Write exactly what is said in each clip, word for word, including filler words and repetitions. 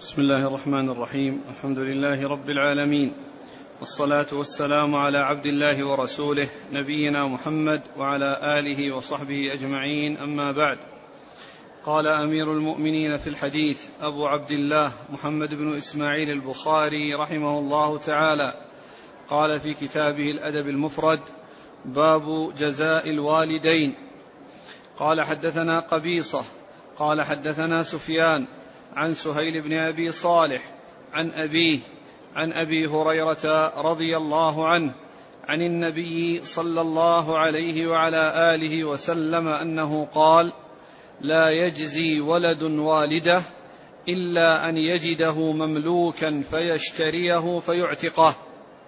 بسم الله الرحمن الرحيم. الحمد لله رب العالمين، والصلاة والسلام على عبد الله ورسوله نبينا محمد وعلى آله وصحبه أجمعين، أما بعد. قال أمير المؤمنين في الحديث أبو عبد الله محمد بن إسماعيل البخاري رحمه الله تعالى، قال في كتابه الأدب المفرد: باب جزاء الوالدين. قال حدثنا قبيصة قال حدثنا سفيان عن سهيل بن أبي صالح عن أبيه عن أبي هريرة رضي الله عنه عن النبي صلى الله عليه وعلى آله وسلم أنه قال: لا يجزي ولد والده إلا أن يجده مملوكا فيشتريه فيعتقه.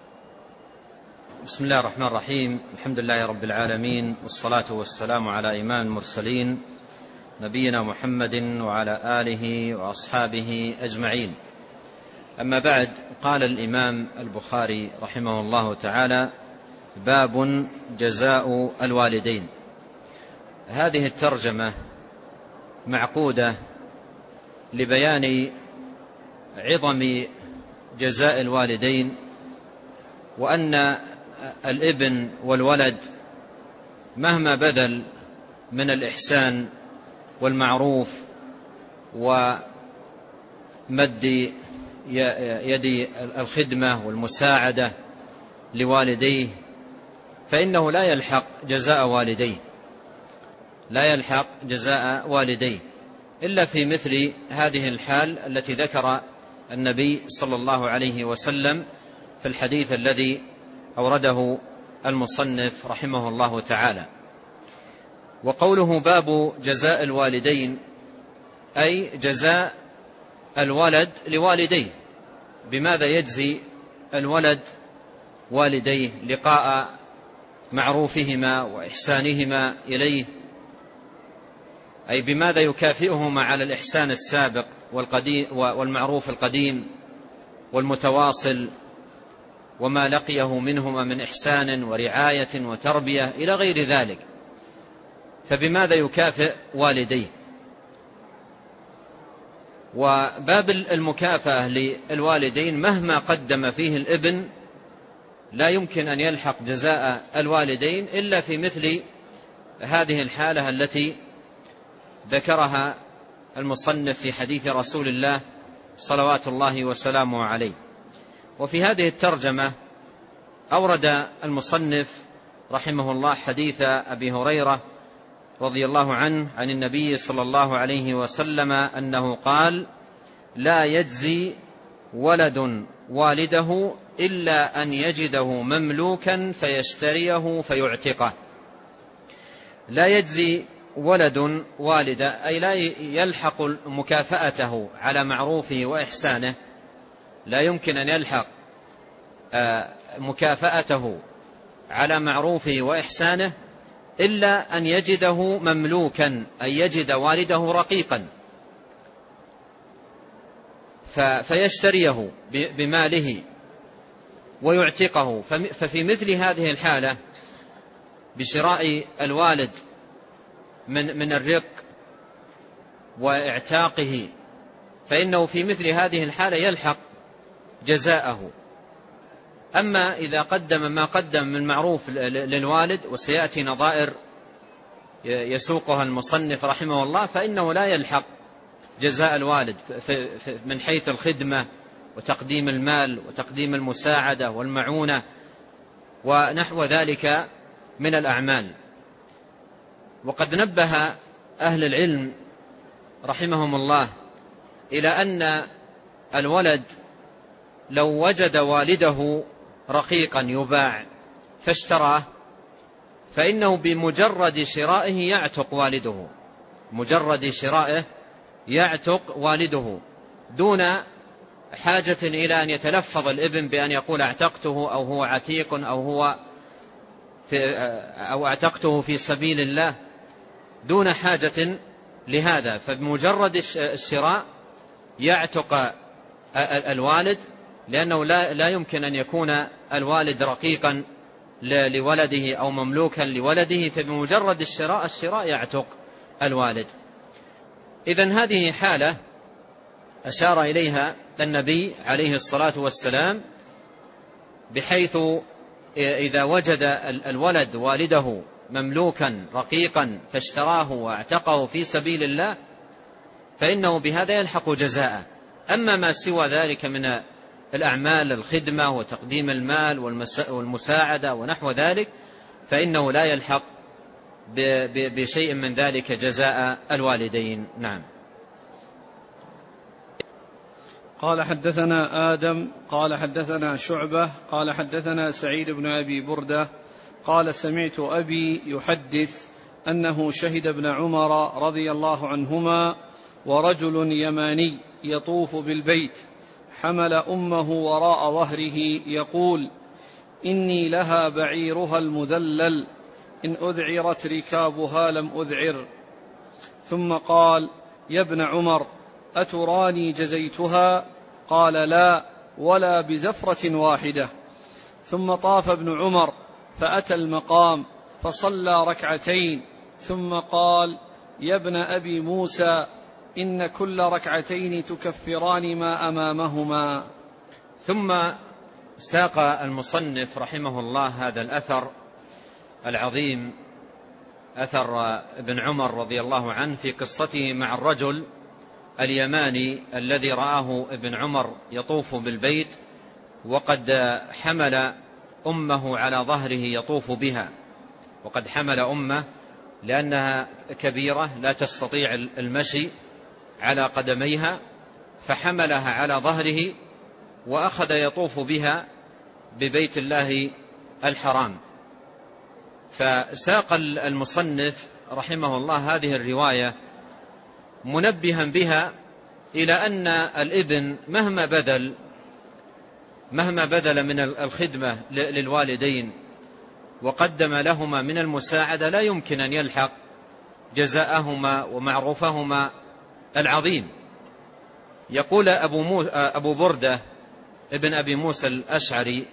بسم الله الرحمن الرحيم. الحمد لله رب العالمين، والصلاة والسلام على إمام المرسلين نبينا محمد وعلى آله وأصحابه أجمعين. أما بعد، قال الإمام البخاري رحمه الله تعالى: باب جزاء الوالدين. هذه الترجمة معقودة لبيان عظم جزاء الوالدين، وأن الابن والولد مهما بذل من الإحسان والمعروف ومد يد الخدمة والمساعدة لوالديه، فإنه لا يلحق جزاء والديه لا يلحق جزاء والديه إلا في مثل هذه الحال التي ذكر النبي صلى الله عليه وسلم في الحديث الذي أورده المصنف رحمه الله تعالى. وقوله باب جزاء الوالدين أي جزاء الولد لوالديه. بماذا يجزي الولد والديه؟ لقاء معروفهما وإحسانهما إليه، أي بماذا يكافئهما على الإحسان السابق والمعروف القديم والمتواصل، وما لقيه منهما من إحسان ورعاية وتربية إلى غير ذلك. فبماذا يكافئ والديه؟ وباب المكافأة للوالدين مهما قدم فيه الابن لا يمكن أن يلحق جزاء الوالدين إلا في مثل هذه الحالة التي ذكرها المصنف في حديث رسول الله صلوات الله وسلامه عليه. وفي هذه الترجمة أورد المصنف رحمه الله حديث أبي هريرة رضي الله عنه عن النبي صلى الله عليه وسلم أنه قال: لا يجزي ولد والده إلا أن يجده مملوكا فيشتريه فيعتقه. لا يجزي ولد والده أي لا يلحق مكافأته على معروفه وإحسانه، لا يمكن أن يلحق مكافأته على معروفه وإحسانه إلا أن يجده مملوكا، أي يجد والده رقيقا فيشتريه بماله ويعتقه. ففي مثل هذه الحالة بشراء الوالد من من الرق واعتاقه، فإنه في مثل هذه الحالة يلحق جزاءه. أما إذا قدم ما قدم من معروف للوالد، وسيأتي نظائر يسوقها المصنف رحمه الله، فإنه لا يلحق جزاء الوالد من حيث الخدمة وتقديم المال وتقديم المساعدة والمعونة ونحو ذلك من الأعمال. وقد نبه أهل العلم رحمهم الله إلى أن الولد لو وجد والده رقيقا يباع فاشتراه، فإنه بمجرد شرائه يعتق والده، مجرد شرائه يعتق والده دون حاجة إلى أن يتلفظ الابن بأن يقول اعتقته أو هو عتيق أو هو في أو اعتقته في سبيل الله، دون حاجة لهذا. فبمجرد الشراء يعتق الوالد، لأنه لا, لا يمكن أن يكون الوالد رقيقا لولده أو مملوكا لولده، فبمجرد الشراء الشراء يعتق الوالد. إذن هذه حالة أشار إليها النبي عليه الصلاة والسلام، بحيث إذا وجد الولد والده مملوكا رقيقا فاشتراه واعتقه في سبيل الله فإنه بهذا يلحق جزاءه. أما ما سوى ذلك من الأعمال الخدمة وتقديم المال والمساعدة ونحو ذلك فإنه لا يلحق بشيء من ذلك جزاء الوالدين. نعم. قال حدثنا آدم قال حدثنا شعبة قال حدثنا سعيد بن أبي بردة قال سمعت أبي يحدث أنه شهد ابن عمر رضي الله عنهما ورجل يماني يطوف بالبيت حمل أمه وراء ظهره يقول: إني لها بعيرها المذلل إن أذعرت ركابها لم أذعر. ثم قال: يا ابن عمر أتراني جزيتها؟ قال: لا، ولا بزفرة واحدة. ثم طاف ابن عمر فأتى المقام فصلى ركعتين ثم قال: يا ابن أبي موسى إن كل ركعتين تكفران ما أمامهما. ثم ساق المصنف رحمه الله هذا الأثر العظيم، أثر ابن عمر رضي الله عنه في قصته مع الرجل اليماني الذي رآه ابن عمر يطوف بالبيت وقد حمل أمه على ظهره يطوف بها، وقد حمل أمه لأنها كبيرة لا تستطيع المشي على قدميها، فحملها على ظهره وأخذ يطوف بها ببيت الله الحرام. فساق المصنف رحمه الله هذه الرواية منبها بها إلى أن الابن مهما بذل مهما بذل من الخدمة للوالدين وقدم لهما من المساعدة لا يمكن أن يلحق جزاءهما ومعروفهما العظيم. يقول أبو, مو أبو بردة ابن أبي موسى الأشعري: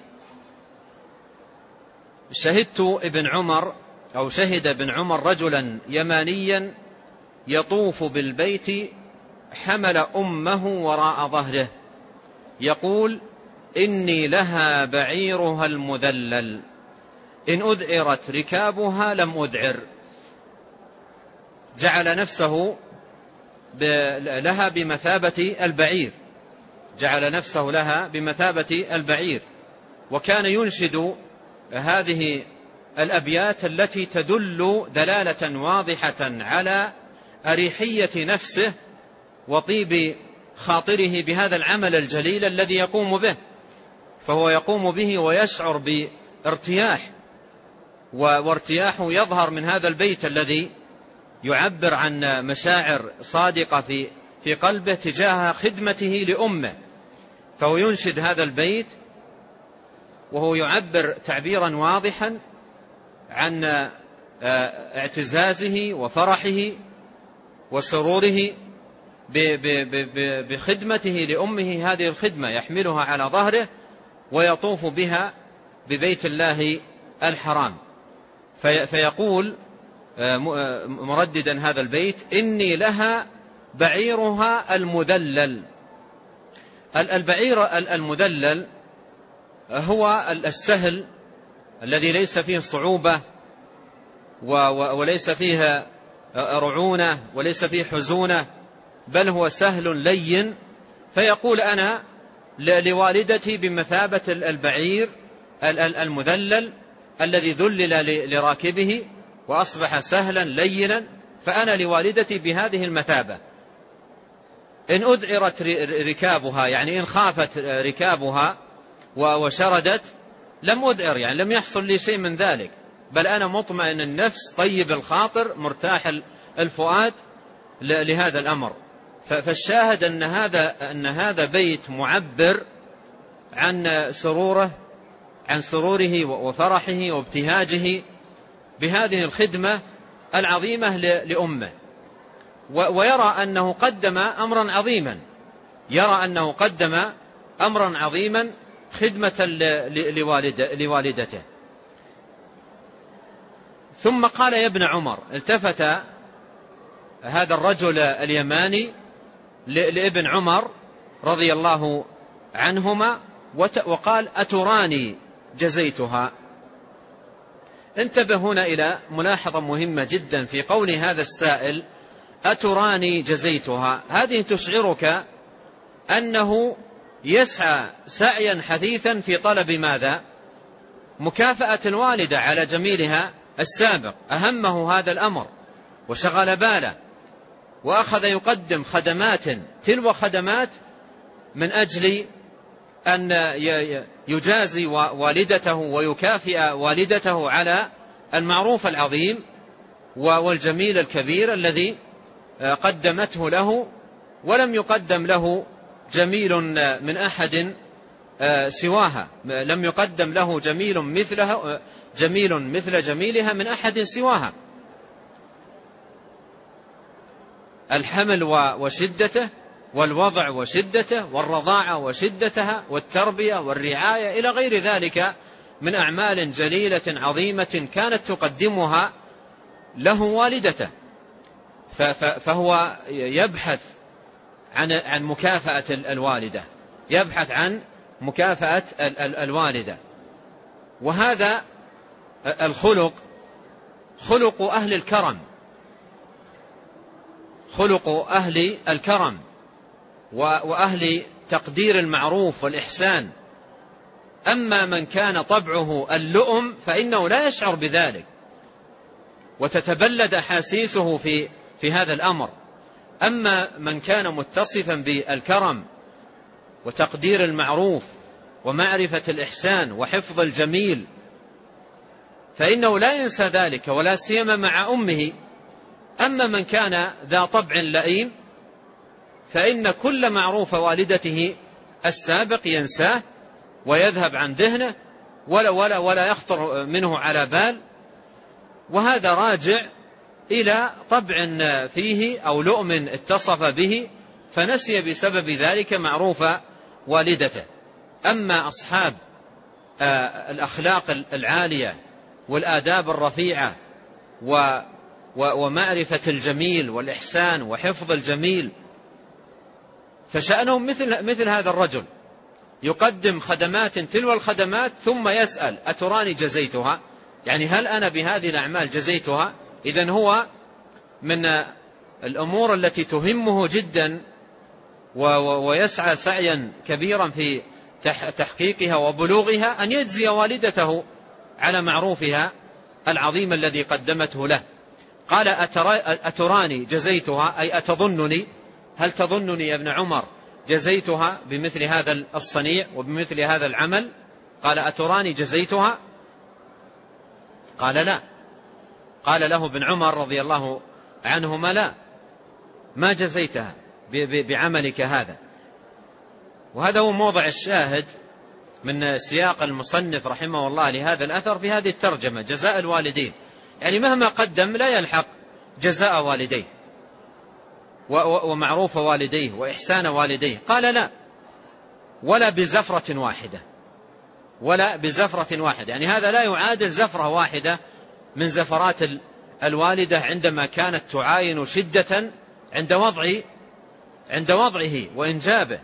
شهدت ابن عمر أو شهد ابن عمر رجلا يمانيا يطوف بالبيت حمل أمه وراء ظهره يقول: إني لها بعيرها المذلل إن أذعرت ركابها لم أذعر. جعل نفسه لها بمثابة البعير جعل نفسه لها بمثابة البعير وكان ينشد هذه الأبيات التي تدل دلالة واضحة على أريحية نفسه وطيب خاطره بهذا العمل الجليل الذي يقوم به، فهو يقوم به ويشعر بارتياح، وارتياحه يظهر من هذا البيت الذي يعبر عن مشاعر صادقة في في قلبه تجاه خدمته لأمه. فهو ينشد هذا البيت وهو يعبر تعبيرا واضحا عن اعتزازه وفرحه وسروره بخدمته لأمه، هذه الخدمة يحملها على ظهره ويطوف بها ببيت الله الحرام. فيقول مرددا هذا البيت: إني لها بعيرها المذلل. البعير المذلل هو السهل الذي ليس فيه صعوبة وليس فيه رعونة وليس فيه حزونة، بل هو سهل لين. فيقول: أنا لوالدتي بمثابة البعير المذلل الذي ذلل لراكبه وأصبح سهلا لينا، فأنا لوالدتي بهذه المثابة. إن أذعرت ركابها يعني إن خافت ركابها وشردت لم أذعر، يعني لم يحصل لي شيء من ذلك، بل أنا مطمئن النفس طيب الخاطر مرتاح الفؤاد لهذا الأمر. فالشاهد أن هذا أن هذا بيت معبر عن سروره عن سروره وفرحه وابتهاجه بهذه الخدمة العظيمة لأمه، ويرى أنه قدم أمرا عظيما يرى أنه قدم أمرا عظيما خدمة لوالدته. ثم قال: يا ابن عمر. التفت هذا الرجل اليماني لابن عمر رضي الله عنهما وقال أتراني جزيتها. انتبه هنا إلى ملاحظة مهمة جدا في قول هذا السائل أتراني جزيتها. هذه تشعرك أنه يسعى سعيا حثيثا في طلب ماذا؟ مكافأة الوالدة على جميلها السابق. أهمه هذا الأمر وشغل باله، وأخذ يقدم خدمات تلو خدمات من أجل أن يجازي والدته ويكافئ والدته على المعروف العظيم والجميل الكبير الذي قدمته له، ولم يقدم له جميل من أحد سواها، لم يقدم له جميل مثله جميل مثل جميلها من أحد سواها. الحمل وشدته، والوضع وشدته، والرضاعة وشدتها، والتربية والرعاية إلى غير ذلك من أعمال جليلة عظيمة كانت تقدمها له والدته. فهو يبحث عن عن مكافأة الوالدة، يبحث عن مكافأة الوالدة. وهذا الخلق خلق أهل الكرم، خلق أهل الكرم وأهل تقدير المعروف والإحسان. أما من كان طبعه اللؤم فإنه لا يشعر بذلك وتتبلد أحاسيسه في في هذا الأمر. أما من كان متصفا بالكرم وتقدير المعروف ومعرفة الإحسان وحفظ الجميل فإنه لا ينسى ذلك، ولا سيما مع أمه. أما من كان ذا طبع لئيم فإن كل معروف والدته السابق ينساه ويذهب عن ذهنه ولا, ولا, ولا يخطر منه على بال. وهذا راجع إلى طبع فيه أو لؤم اتصف به فنسي بسبب ذلك معروف والدته. أما أصحاب الأخلاق العالية والآداب الرفيعة ومعرفة الجميل والإحسان وحفظ الجميل فشأنهم مثل, مثل هذا الرجل يقدم خدمات تلو الخدمات ثم يسأل أتراني جزيتها، يعني هل أنا بهذه الأعمال جزيتها؟ إذن هو من الأمور التي تهمه جدا ويسعى سعيا كبيرا في تحقيقها وبلوغها أن يجزي والدته على معروفها العظيم الذي قدمته له. قال أتراني جزيتها أي أتظنني، هل تظنني يا ابن عمر جزيتها بمثل هذا الصنيع وبمثل هذا العمل؟ قال أتراني جزيتها؟ قال لا. قال له ابن عمر رضي الله عنهما لا، ما جزيتها بعملك هذا. وهذا هو موضع الشاهد من سياق المصنف رحمه الله لهذا الأثر في هذه الترجمة، جزاء الوالدين، يعني مهما قدم لا يلحق جزاء والديه ومعروف والديه وإحسان والديه. قال لا، ولا بزفرة واحدة، ولا بزفرة واحدة، يعني هذا لا يعادل زفرة واحدة من زفرات الوالدة عندما كانت تعاين شدة عند وضع عند وضعه وإنجابه،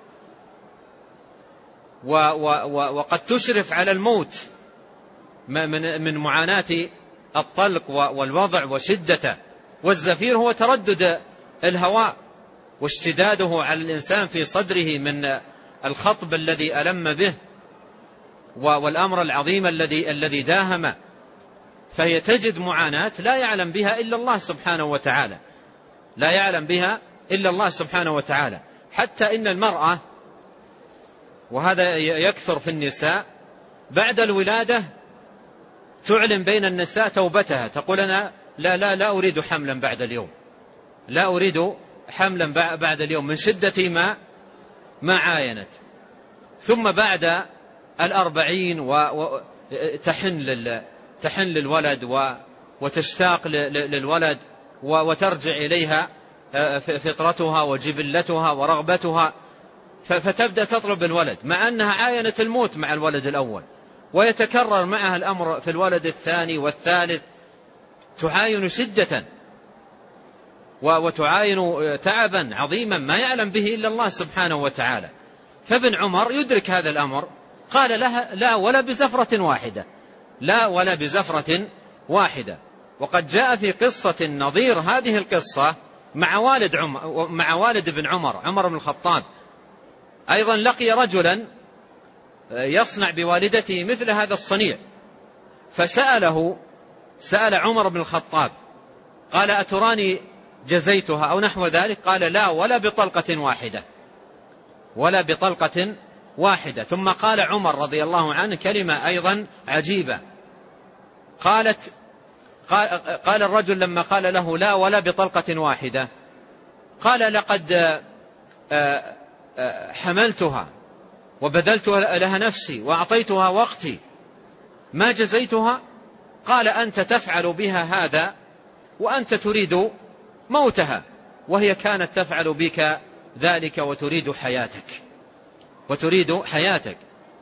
وقد تشرف على الموت من معاناة الطلق والوضع وشدته. والزفير هو تردد الهواء واشتداده على الإنسان في صدره من الخطب الذي ألم به والأمر العظيم الذي الذي داهم. فهي تجد معاناة لا يعلم بها إلا الله سبحانه وتعالى، لا يعلم بها إلا الله سبحانه وتعالى. حتى إن المرأة، وهذا يكثر في النساء، بعد الولادة تعلن بين النساء توبتها، تقول أنا لا لا لا أريد حملا بعد اليوم، لا أريد حملا بعد اليوم من شدة ما ما عاينت. ثم بعد الأربعين وتحن لل تحن للولد وتشتاق للولد وترجع إليها فطرتها وجبلتها ورغبتها، فتبدأ تطلب الولد مع أنها عاينت الموت مع الولد الأول، ويتكرر معها الأمر في الولد الثاني والثالث، تعاين شدة. وتعاين تعبا عظيما ما يعلم به إلا الله سبحانه وتعالى. فابن عمر يدرك هذا الأمر، قال لها لا ولا بزفرة واحدة، لا ولا بزفرة واحدة. وقد جاء في قصة نظير هذه القصة مع والد عمر مع والد ابن عمر عمر بن الخطاب، أيضا لقي رجلا يصنع بوالدته مثل هذا الصنيع، فسأله سأل عمر بن الخطاب قال أتراني جزيتها أو نحو ذلك؟ قال لا ولا بطلقة واحدة، ولا بطلقة واحدة. ثم قال عمر رضي الله عنه كلمة أيضا عجيبة، قالت قال, قال الرجل لما قال له لا ولا بطلقة واحدة، قال لقد حملتها وبذلت لها نفسي وأعطيتها وقتي ما جزيتها. قال أنت تفعل بها هذا وأنت تريد موتها، وهي كانت تفعل بك ذلك وتريد حياتك وتريد حياتك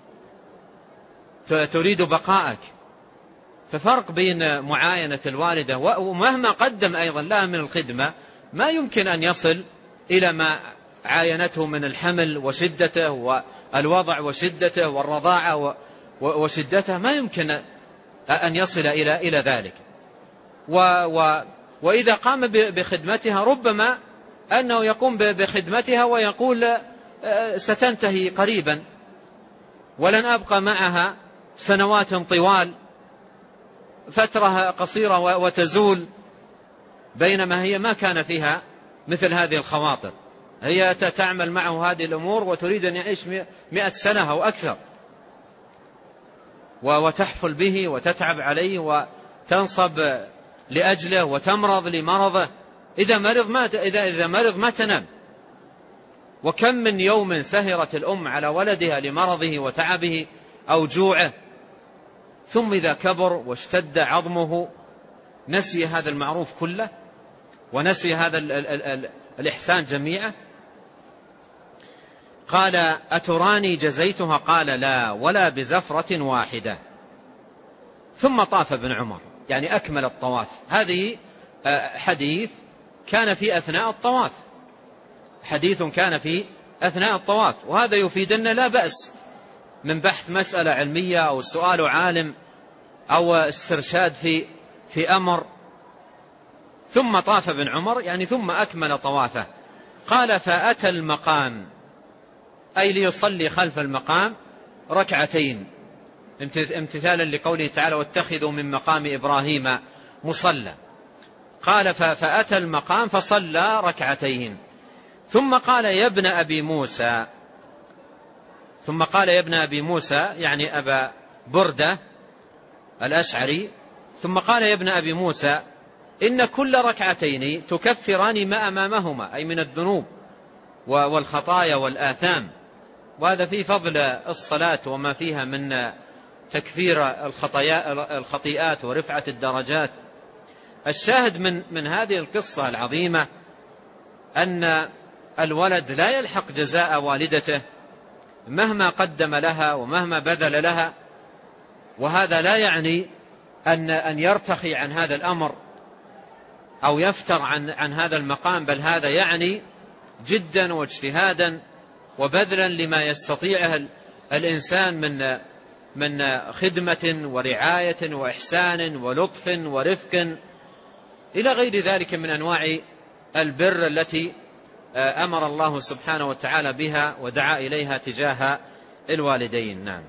تريد بقاءك. ففرق بين معاينة الوالدة ومهما قدم أيضا لها من الخدمة ما يمكن أن يصل إلى ما عاينته من الحمل وشدته والوضع وشدته والرضاعة وشدته، ما يمكن أن يصل إلى إلى ذلك. و و وإذا قام بخدمتها ربما أنه يقوم بخدمتها ويقول ستنتهي قريبا ولن أبقى معها سنوات طوال، فترة قصيرة وتزول، بينما هي ما كان فيها مثل هذه الخواطر. هي تعمل معه هذه الأمور وتريد أن يعيش مئة سنة أو أكثر، وتحفل به وتتعب عليه وتنصب لأجله وتمرض لمرضه، إذا مرض ما إذا إذا مرض ما تنام. وكم من يوم سهرت الأم على ولدها لمرضه وتعبه أو جوعه، ثم إذا كبر واشتد عظمه نسي هذا المعروف كله ونسي هذا ال ال ال ال الإحسان جميعا. قال أتراني جزيتها؟ قال لا ولا بزفرة واحدة. ثم طاف ابن عمر، يعني أكمل الطواف. هذه حديث كان في أثناء الطواف، حديث كان في أثناء الطواف، وهذا يفيدنا لا بأس من بحث مسألة علمية أو سؤال عالم أو استرشاد في في أمر. ثم طاف ابن عمر، يعني ثم أكمل طوافه. قال فأتى المقام، أي ليصلي خلف المقام ركعتين، امتثالا لقوله تعالى واتخذوا من مقام إبراهيم مصلى. قال فأتى المقام فصلى ركعتين، ثم قال يا ابن أبي موسى ثم قال يا ابن أبي موسى يعني أبا بردة الأشعري، ثم قال يا ابن أبي موسى إن كل ركعتين تكفران ما أمامهما، أي من الذنوب والخطايا والآثام. وهذا في فضل الصلاة وما فيها من تكفير الخطيئات ورفعة الدرجات. الشاهد من من هذه القصة العظيمة أن الولد لا يلحق جزاء والدته مهما قدم لها ومهما بذل لها، وهذا لا يعني أن أن يرتخي عن هذا الأمر أو يفتر عن عن هذا المقام، بل هذا يعني جدا واجتهادا وبذلا لما يستطيعه الإنسان من من خدمة ورعاية وإحسان ولطف ورفق إلى غير ذلك من أنواع البر التي أمر الله سبحانه وتعالى بها ودعا إليها تجاه الوالدين. نعم.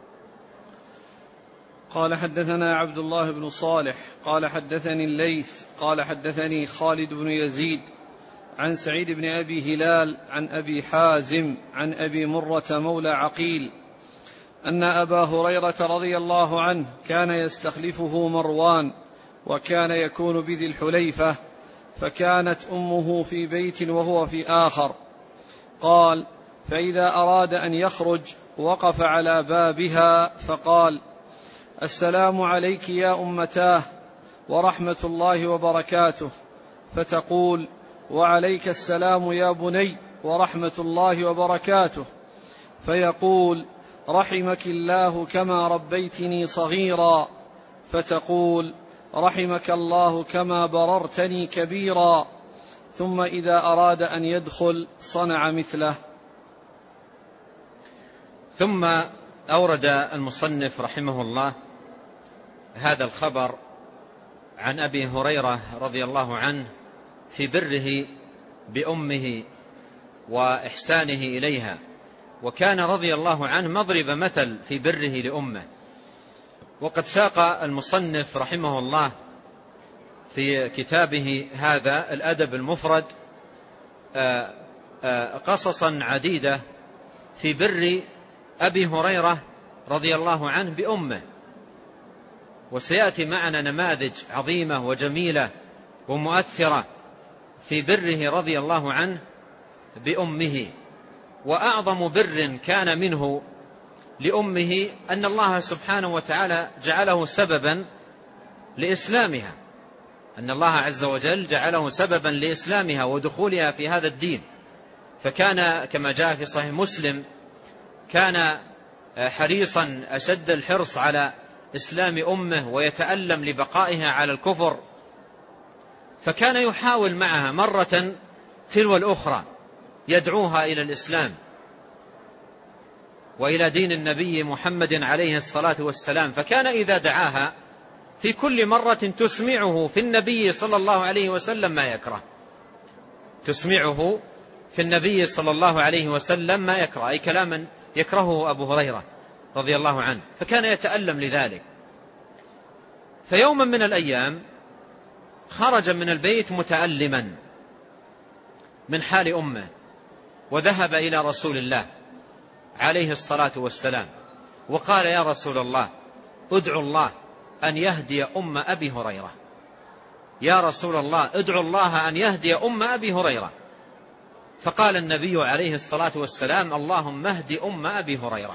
قال حدثنا عبد الله بن صالح قال حدثني الليث قال حدثني خالد بن يزيد عن سعيد بن أبي هلال عن أبي حازم عن أبي مرة مولى عقيل أن أبا هريرة رضي الله عنه كان يستخلفه مروان، وكان يكون بذي الحليفة، فكانت أمه في بيت وهو في آخر. قال فإذا أراد أن يخرج وقف على بابها فقال السلام عليك يا أمتاه ورحمة الله وبركاته، فتقول وعليك السلام يا بني ورحمة الله وبركاته، فيقول رحمك الله كما ربيتني صغيرا، فتقول رحمك الله كما بررتني كبيرا، ثم إذا أراد أن يدخل صنع مثله. ثم أورد المصنف رحمه الله هذا الخبر عن أبي هريرة رضي الله عنه في بره بأمه وإحسانه إليها، وكان رضي الله عنه مضرب مثل في بره لأمه. وقد ساق المصنف رحمه الله في كتابه هذا الأدب المفرد قصصا عديدة في بر أبي هريرة رضي الله عنه بأمه، وسيأتي معنا نماذج عظيمة وجميلة ومؤثرة في بره رضي الله عنه بأمه. وأعظم بر كان منه لأمه أن الله سبحانه وتعالى جعله سببا لإسلامها، أن الله عز وجل جعله سببا لإسلامها ودخولها في هذا الدين. فكان كما جاء في صحيح مسلم كان حريصا أشد الحرص على إسلام أمه ويتألم لبقائها على الكفر، فكان يحاول معها مرة تلو الأخرى يدعوها إلى الإسلام وإلى دين النبي محمد عليه الصلاة والسلام. فكان إذا دعاها في كل مرة تسمعه في النبي صلى الله عليه وسلم ما يكره، تسمعه في النبي صلى الله عليه وسلم ما يكره، أي كلاما يكرهه أبو هريرة رضي الله عنه، فكان يتألم لذلك. فيوما من الأيام خرج من البيت متألما من حال أمه، وذهب إلى رسول الله عليه الصلاة والسلام وقال: يا رسول الله، ادعو الله أن يهدي أم أبي هريرة، يا رسول الله ادعو الله أن يهدي أم أبي هريرة. فقال النبي عليه الصلاة والسلام: اللهم اهد أم أبي هريرة.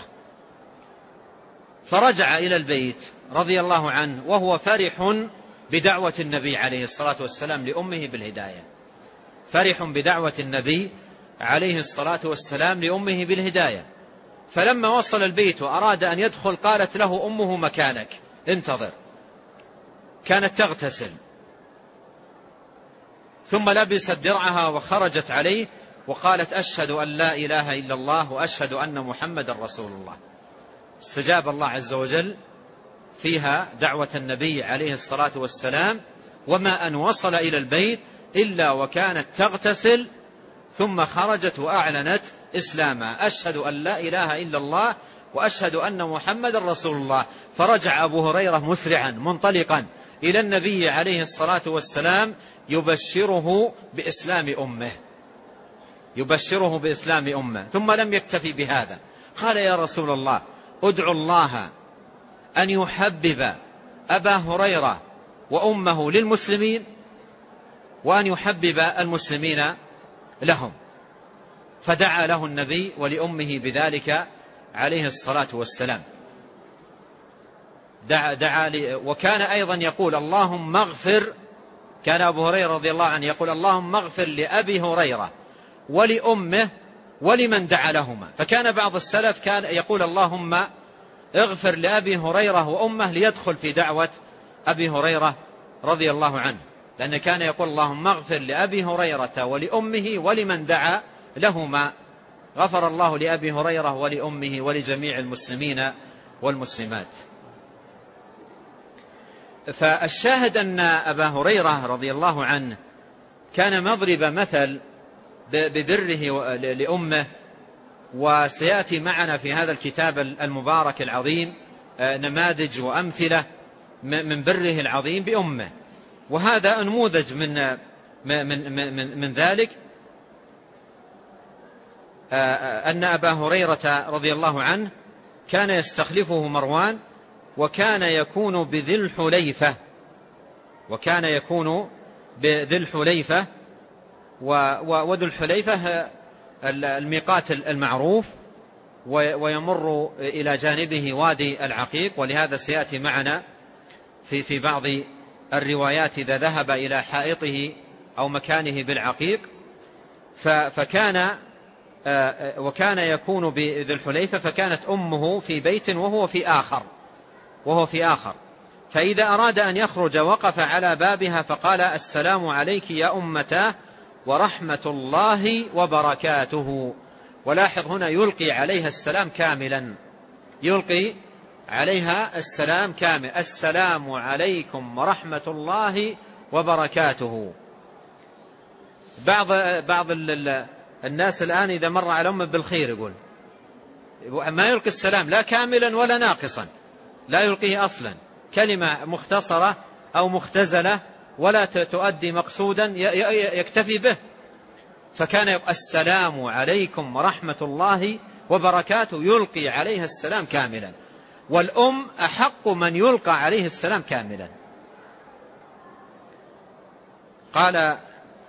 فرجع إلى البيت رضي الله عنه وهو فرح بدعوة النبي عليه الصلاة والسلام لأمه بالهداية، فرح بدعوة النبي عليه الصلاة والسلام لأمه بالهداية. فلما وصل البيت وأراد أن يدخل قالت له أمه: مكانك، انتظر. كانت تغتسل، ثم لبست درعها وخرجت عليه وقالت: أشهد أن لا إله إلا الله وأشهد أن محمد رسول الله. استجاب الله عز وجل فيها دعوة النبي عليه الصلاة والسلام، وما أن وصل إلى البيت إلا وكانت تغتسل ثم خرجت وأعلنت إسلامها: أشهد أن لا إله إلا الله وأشهد أن محمد رسول الله. فرجع أبو هريرة مسرعا منطلقا إلى النبي عليه الصلاة والسلام يبشره بإسلام أمه، يبشره بإسلام أمه. ثم لم يكتفي بهذا، قال: يا رسول الله، ادعو الله أن يحبب أبا هريرة وأمه للمسلمين وأن يحبب المسلمين لهم. فدعا له النبي ولأمه بذلك عليه الصلاة والسلام. دعا, دعا لي وكان أيضا يقول: اللهم اغفر، كان أبو هريرة رضي الله عنه يقول: اللهم اغفر لأبي هريرة ولأمه ولمن دعا لهما. فكان بعض السلف كان يقول: اللهم اغفر لأبي هريرة وأمه ليدخل في دعوة أبي هريرة رضي الله عنه، لأن كان يقول: اللهم اغفر لأبي هريرة ولأمه ولمن دعا لهما. غفر الله لأبي هريرة ولأمه ولجميع المسلمين والمسلمات. فالشاهد أن أبا هريرة رضي الله عنه كان مضرب مثل ببره لأمه، وسيأتي معنا في هذا الكتاب المبارك العظيم نماذج وأمثلة من بره العظيم بأمه. وهذا نموذج من من من من ذلك أن أبا هريرة رضي الله عنه كان يستخلفه مروان، وكان يكون بذي الحليفة، وكان يكون بذي الحليفة وذو الحليفة الميقات المعروف، ويمر إلى جانبه وادي العقيق. ولهذا سيأتي معنا في في بعض الروايات إذا ذهب إلى حائطه أو مكانه بالعقيق. فكان وكان يكون بذي الحليفة، فكانت أمه في بيت وهو في آخر وهو في آخر فإذا أراد أن يخرج وقف على بابها فقال: السلام عليك يا أمتاه ورحمة الله وبركاته. ولاحظ هنا يلقي عليها السلام كاملا، يلقي عليها السلام كامل، السلام عليكم ورحمة الله وبركاته. بعض بعض الناس الآن إذا مر على أمه بالخير يقول ما يلقي السلام لا كاملا ولا ناقصا، لا يلقيه أصلا، كلمة مختصرة أو مختزلة ولا تؤدي مقصودا يكتفي به. فكان السلام عليكم ورحمة الله وبركاته يلقي عليها السلام كاملا، والأم أحق من يلقى عليه السلام كاملا. قال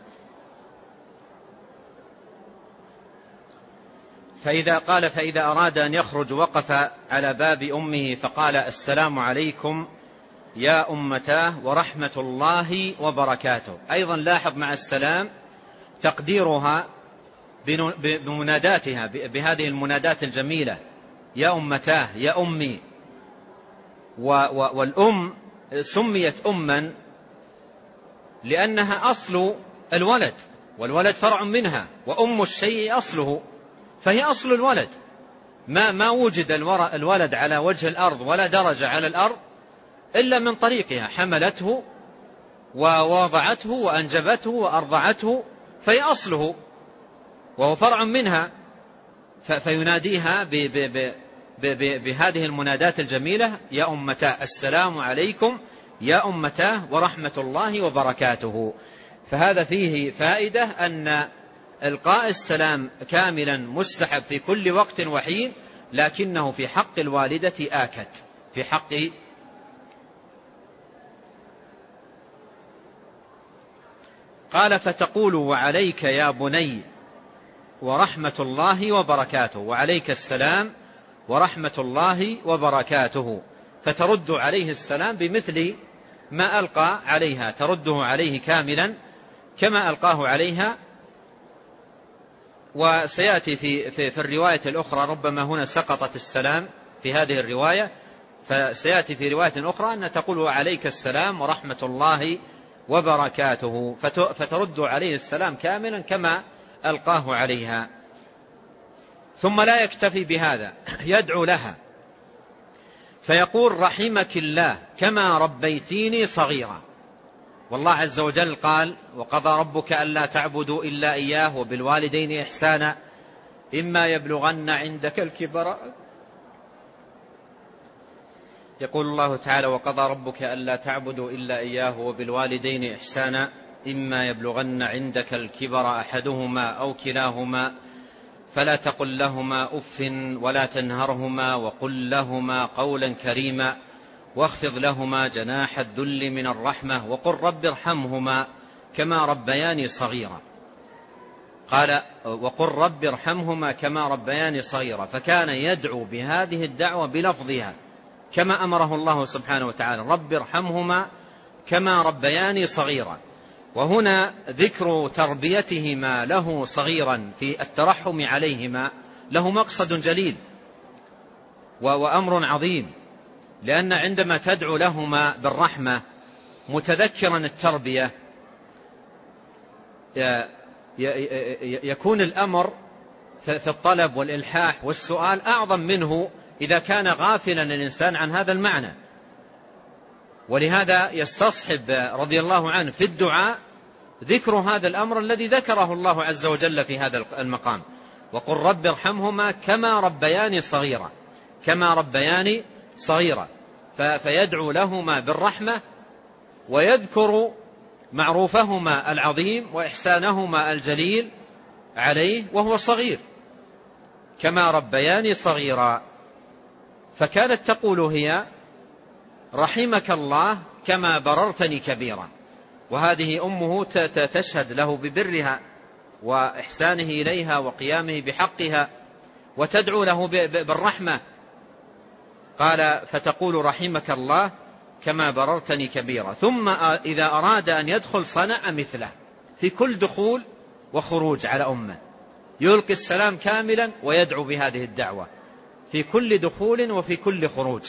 فإذا قال فإذا أراد أن يخرج وقف على باب أمه فقال السلام عليكم يا أمتاه ورحمة الله وبركاته. أيضا لاحظ مع السلام تقديرها بمناداتها بهذه المنادات الجميلة، يا أمتاه يا أمي. والأم سميت أما لأنها أصل الولد، والولد فرع منها، وأم الشيء أصله، فهي أصل الولد. ما ما وجد الولد على وجه الأرض ولا درجة على الأرض إلا من طريقها، حملته ووضعته وأنجبته وأرضعته، فهي أصله وهو فرع منها. فيناديها بهذه المنادات الجميلة يا أمتاه، السلام عليكم يا أمتاه ورحمة الله وبركاته. فهذا فيه فائدة أن إلقاء السلام كاملا مستحب في كل وقت وحين، لكنه في حق الوالدة آكد، في حق قال فتقول وعليك يا بني ورحمة الله وبركاته، وعليك السلام ورحمة الله وبركاته، فترد عليه السلام بمثل ما ألقى عليها، ترده عليه كاملا كما ألقاه عليها. وسيأتي في, في, في الرواية الأخرى، ربما هنا سقطت السلام في هذه الرواية، فسيأتي في رواية أخرى أن تقول وعليك السلام ورحمة الله وبركاته، فترد عليه السلام كاملا كما ألقاه عليها. ثم لا يكتفي بهذا، يدعو لها فيقول رحمك الله كما ربيتيني صغيرا. والله عز وجل قال وقضى ربك ألا تعبدوا إلا إياه وبالوالدين إحسانا إما يبلغن عندك الكبر. يقول الله تعالى وقضى ربك ألا تعبدوا إلا إياه وبالوالدين إحسانا إما يبلغن عندك الكبر أحدهما أو كلاهما فلا تقل لهما أف ولا تنهرهما وقل لهما قولا كريما واخفض لهما جناح الذل من الرحمة وقل رب ارحمهما كما ربياني صغيرا. قال وقل رب ارحمهما كما ربياني صغيرا، فكان يدعو بهذه الدعوة بلفظها كما أمره الله سبحانه وتعالى، رب ارحمهما كما ربياني صغيرا. وهنا ذكر تربيتهما له صغيرا في الترحم عليهما له مقصد جليل وأمر عظيم، لأن عندما تدعو لهما بالرحمة متذكرا التربية يكون الأمر في الطلب والإلحاح والسؤال أعظم منه إذا كان غافلا الإنسان عن هذا المعنى. ولهذا يستصحب رضي الله عنه في الدعاء ذكر هذا الأمر الذي ذكره الله عز وجل في هذا المقام، وقل رب ارحمهما كما ربياني صغيرا، كما ربياني صغيرا، فيدعو لهما بالرحمة ويذكر معروفهما العظيم وإحسانهما الجليل عليه وهو صغير، كما ربياني صغيرا. فكانت تقول هي رحمك الله كما بررتني كبيرا، وهذه أمه تشهد له ببرها وإحسانه إليها وقيامه بحقها وتدعو له بالرحمة. قال فتقول رحمك الله كما بررتني كبيرا. ثم إذا أراد أن يدخل صنع مثله في كل دخول وخروج على أمه، يلقي السلام كاملا ويدعو بهذه الدعوة في كل دخول وفي كل خروج،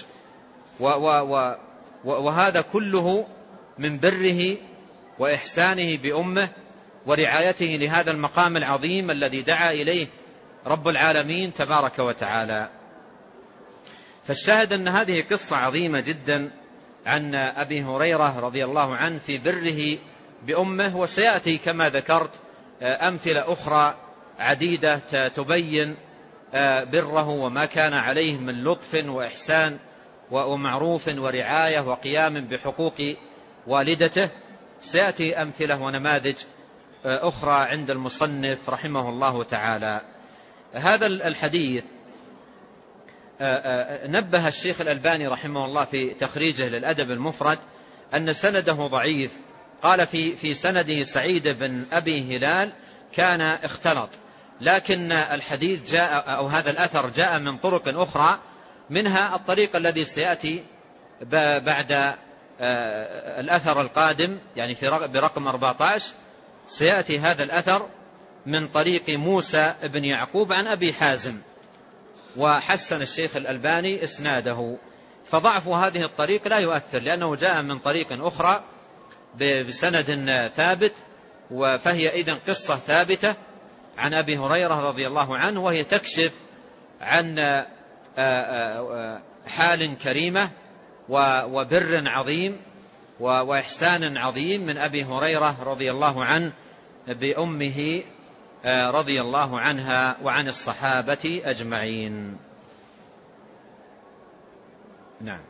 وهذا كله من بره وإحسانه بأمه ورعايته لهذا المقام العظيم الذي دعا إليه رب العالمين تبارك وتعالى. فالشاهد أن هذه قصة عظيمة جدا عن أبي هريرة رضي الله عنه في بره بأمه، وسيأتي كما ذكرت أمثلة أخرى عديدة تبين بره وما كان عليه من لطف وإحسان ومعروف ورعاية وقيام بحقوق والدته. سيأتي أمثلة ونماذج أخرى عند المصنف رحمه الله تعالى. هذا الحديث نبه الشيخ الألباني رحمه الله في تخريجه للأدب المفرد أن سنده ضعيف. قال في في سنده سعيد بن أبي هلال كان اختلط، لكن الحديث جاء أو هذا الأثر جاء من طرق أخرى، منها الطريق الذي سيأتي بعد الأثر القادم، يعني في برقم أربعة عشر سيأتي هذا الأثر من طريق موسى بن يعقوب عن أبي حازم، وحسن الشيخ الألباني إسناده. فضعف هذه الطريق لا يؤثر، لأنه جاء من طريق أخرى بسند ثابت، فهي إذن قصة ثابتة عن أبي هريرة رضي الله عنه، وهي تكشف عن حال كريمة وبر عظيم وإحسان عظيم من أبي هريرة رضي الله عنه بأمه رضي الله عنها وعن الصحابة أجمعين. نعم.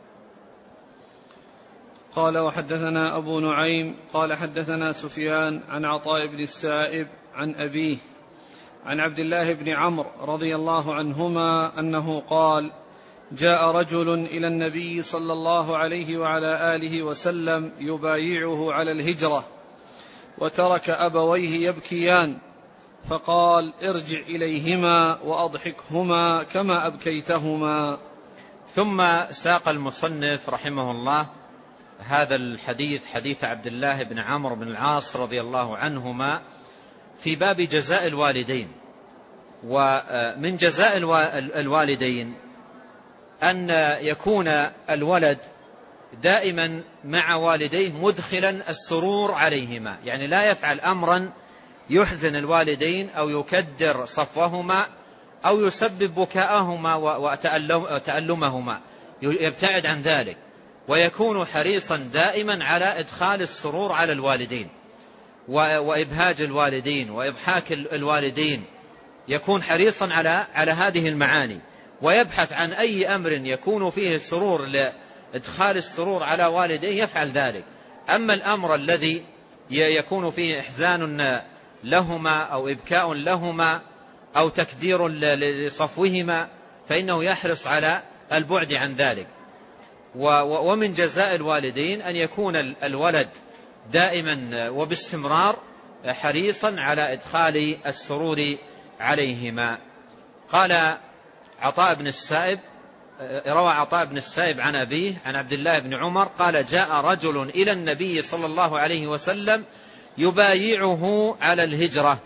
قال وحدثنا أبو نعيم قال حدثنا سفيان عن عطاء بن السائب عن أبيه عن عبد الله بن عمرو رضي الله عنهما أنه قال: جاء رجل إلى النبي صلى الله عليه وعلى آله وسلم يبايعه على الهجرة، وترك أبويه يبكيان، فقال: ارجع إليهما وأضحكهما كما أبكيتهما. ثم ساق المصنف رحمه الله هذا الحديث، حديث عبد الله بن عمرو بن العاص رضي الله عنهما، في باب جزاء الوالدين. ومن جزاء الوالدين أن يكون الولد دائما مع والديه مدخلا السرور عليهما، يعني لا يفعل أمرا يحزن الوالدين أو يكدر صفوهما أو يسبب بكاءهما وتألمهما، يبتعد عن ذلك، ويكون حريصا دائما على إدخال السرور على الوالدين وإبهاج الوالدين وإضحاك الوالدين، يكون حريصا على على هذه المعاني، ويبحث عن أي أمر يكون فيه السرور لإدخال السرور على والديه يفعل ذلك. أما الأمر الذي يكون فيه إحزان لهما أو إبكاء لهما أو تكدير لصفوهما فإنه يحرص على البعد عن ذلك. ومن جزاء الوالدين أن يكون الولد دائما وباستمرار حريصا على إدخال السرور عليهما. قال عطاء بن السائب، روى عطاء بن السائب عن أبيه عن عبد الله بن عمر قال: جاء رجل إلى النبي صلى الله عليه وسلم يبايعه على الهجرة.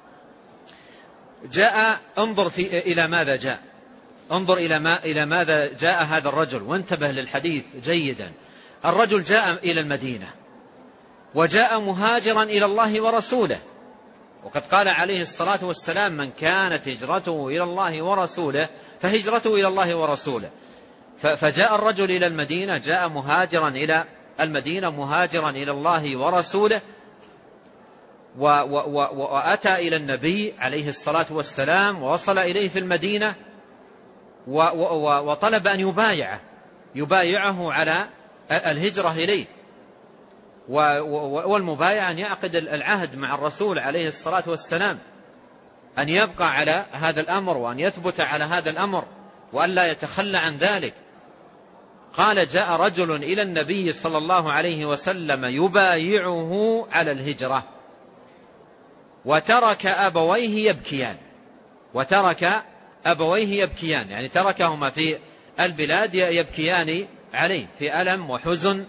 جاء، انظر في إلى ماذا جاء، انظر إلى ما إلى ماذا جاء هذا الرجل، وانتبه للحديث جيدا. الرجل جاء إلى المدينة، وجاء مهاجرا إلى الله ورسوله، وقد قال عليه الصلاة والسلام: من كانت هجرته إلى الله ورسوله فهجرته إلى الله ورسوله. فجاء الرجل إلى المدينة، جاء مهاجرا إلى المدينة، مهاجرا إلى الله ورسوله، وأتى إلى النبي عليه الصلاة والسلام ووصل إليه في المدينة، وطلب أن يبايعه يبايعه على الهجرة إليه. والمبايع أن يعقد العهد مع الرسول عليه الصلاة والسلام، أن يبقى على هذا الأمر وأن يثبت على هذا الأمر وأن لا يتخلى عن ذلك. قال: جاء رجل إلى النبي صلى الله عليه وسلم يبايعه على الهجرة، وترك أبويه يبكيان. وترك أبويه يبكيان يعني تركهما في البلاد يبكيان عليه في ألم وحزن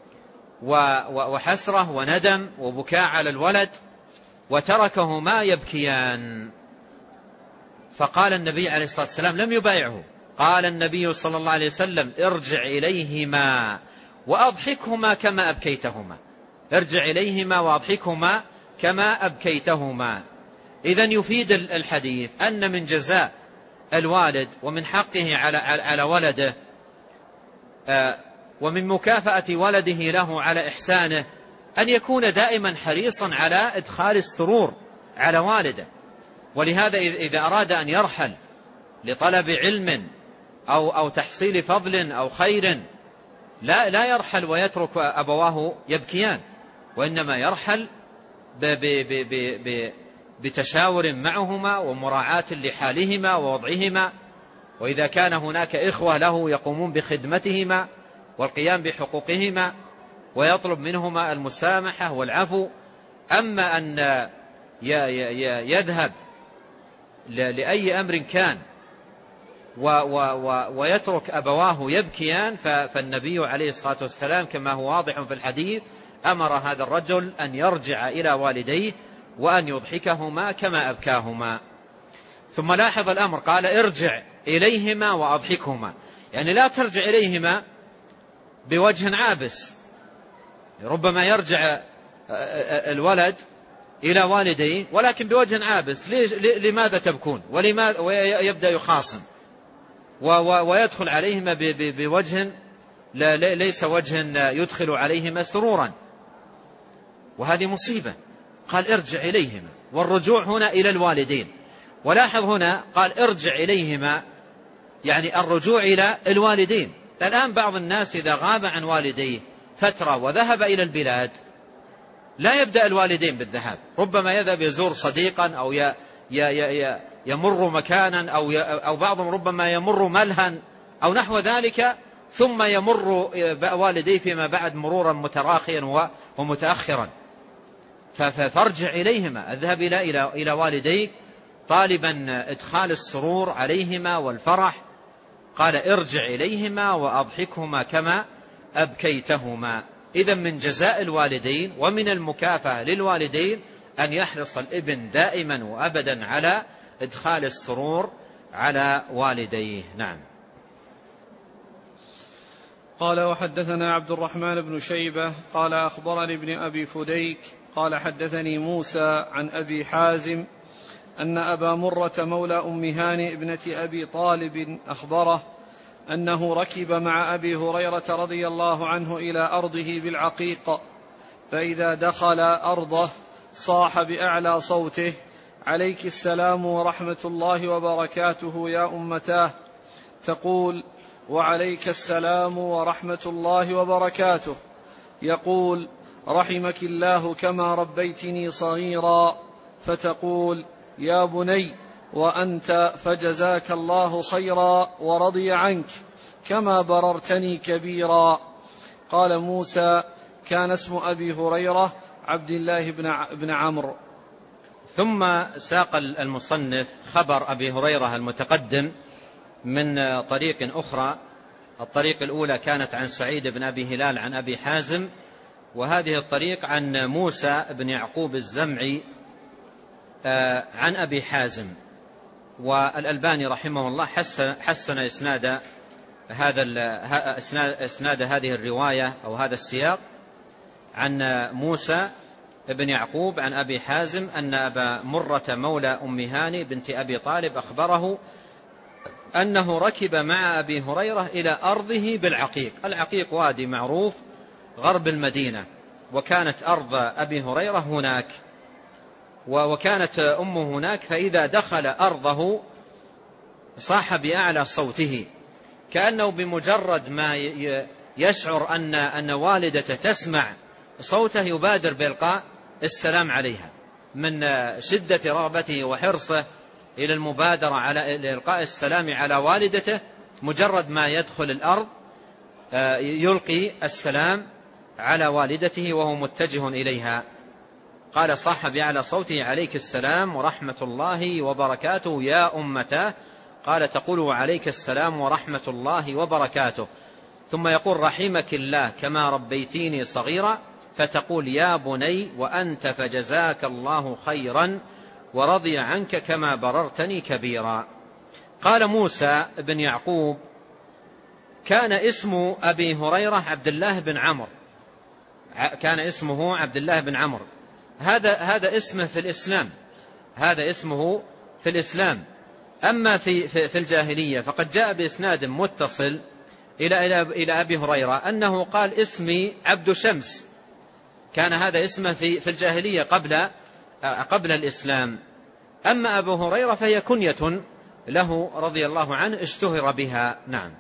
وحسرة وندم وبكاء على الولد، وتركهما يبكيان. فقال النبي عليه الصلاة والسلام: لم يبايعه. قال النبي صلى الله عليه وسلم: ارجع إليهما وأضحكهما كما أبكيتهما. ارجع إليهما وأضحكهما كما أبكيتهما. إذن يفيد الحديث أن من جزاء الوالد ومن حقه على على ولده ومن مكافأة ولده له على إحسانه أن يكون دائما حريصا على إدخال السرور على والده. ولهذا إذا أراد أن يرحل لطلب علم أو أو تحصيل فضل أو خير لا لا يرحل ويترك أبواه يبكيان، وإنما يرحل ب ب ب ب ب بتشاور معهما ومراعاة لحالهما ووضعهما، وإذا كان هناك إخوة له يقومون بخدمتهما والقيام بحقوقهما ويطلب منهما المسامحة والعفو. أما أن يذهب لأي أمر كان ويترك أبواه يبكيان، فالنبي عليه الصلاة والسلام كما هو واضح في الحديث أمر هذا الرجل أن يرجع إلى والديه وأن يضحكهما كما أبكاهما. ثم لاحظ الأمر، قال ارجع إليهما وأضحكهما، يعني لا ترجع إليهما بوجه عابس. ربما يرجع الولد إلى والديه ولكن بوجه عابس، لماذا تبكون ولماذا، ويبدأ يخاصم ويدخل عليهما بوجه ليس وجه يدخل عليهما سرورا، وهذه مصيبة. قال ارجع إليهما، والرجوع هنا إلى الوالدين. ولاحظ هنا قال ارجع إليهما، يعني الرجوع إلى الوالدين. الآن بعض الناس إذا غاب عن والديه فترة وذهب إلى البلاد لا يبدأ الوالدين بالذهاب، ربما يذهب يزور صديقا أو يمر مكانا أو أو بعضهم ربما يمر ملها أو نحو ذلك، ثم يمر والديه فيما بعد مرورا متراخيا ومتأخرا. فارجع إليهما، اذهب إلى إلى إلى والديك طالبا إدخال السرور عليهما والفرح. قال ارجع إليهما وأضحكهما كما أبكيتهما. إذن من جزاء الوالدين ومن المكافأة للوالدين أن يحرص الابن دائما وأبدا على إدخال السرور على والديه. نعم. قال وحدثنا عبد الرحمن بن شيبة قال أخبرني ابن أبي فديك قال حدثني موسى عن أبي حازم أن أبا مرة مولى أم هانئ ابنة أبي طالب أخبره أنه ركب مع أبي هريرة رضي الله عنه إلى أرضه بالعقيق، فإذا دخل أرضه صاح بأعلى صوته: عليك السلام ورحمة الله وبركاته يا أمتاه. تقول: وعليك السلام ورحمة الله وبركاته. يقول: رحمك الله كما ربيتني صغيرا. فتقول: يا بني وأنت فجزاك الله خيرا ورضي عنك كما بررتني كبيرا. قال موسى: كان اسم أبي هريرة عبد الله بن عمرو. ثم ساق المصنف خبر أبي هريرة المتقدم من طريق أخرى. الطريق الأولى كانت عن سعيد بن أبي هلال عن أبي حازم، وهذه الطريق عن موسى بن يعقوب الزمعي عن أبي حازم. والألباني رحمه الله حسن, حسن إسناد هذا إسناد هذه الرواية أو هذا السياق عن موسى بن يعقوب عن أبي حازم أن أبا مرة مولى أم هانئ بنت أبي طالب أخبره أنه ركب مع أبي هريرة إلى أرضه بالعقيق. العقيق وادي معروف غرب المدينة، وكانت أرض أبي هريرة هناك، وكانت أمه هناك. فإذا دخل أرضه صاح بأعلى صوته، كأنه بمجرد ما يشعر أن أن والدته تسمع صوته يبادر بإلقاء السلام عليها، من شدة رغبته وحرصه إلى المبادرة على إلقاء السلام على والدته. مجرد ما يدخل الأرض يلقي السلام على والدته وهو متجه إليها. قال: صاح بأعلى صوته: عليك السلام ورحمة الله وبركاته يا أمتاه. قال: تقول: وعليك السلام ورحمة الله وبركاته. ثم يقول: رحمك الله كما ربيتيني صغيرا. فتقول: يا بني وأنت فجزاك الله خيرا ورضي عنك كما بررتني كبيرا. قال موسى بن يعقوب: كان اسم أبي هريرة عبد الله بن عمرو، كان اسمه عبد الله بن عمرو، هذا هذا اسمه في الإسلام، هذا اسمه في الإسلام. أما في في الجاهلية فقد جاء بإسناد متصل إلى إلى إلى أبي هريرة أنه قال اسمي عبد شمس، كان هذا اسمه في في الجاهلية قبل قبل الإسلام. أما أبو هريرة فهي كنية له رضي الله عنه اشتهر بها. نعم.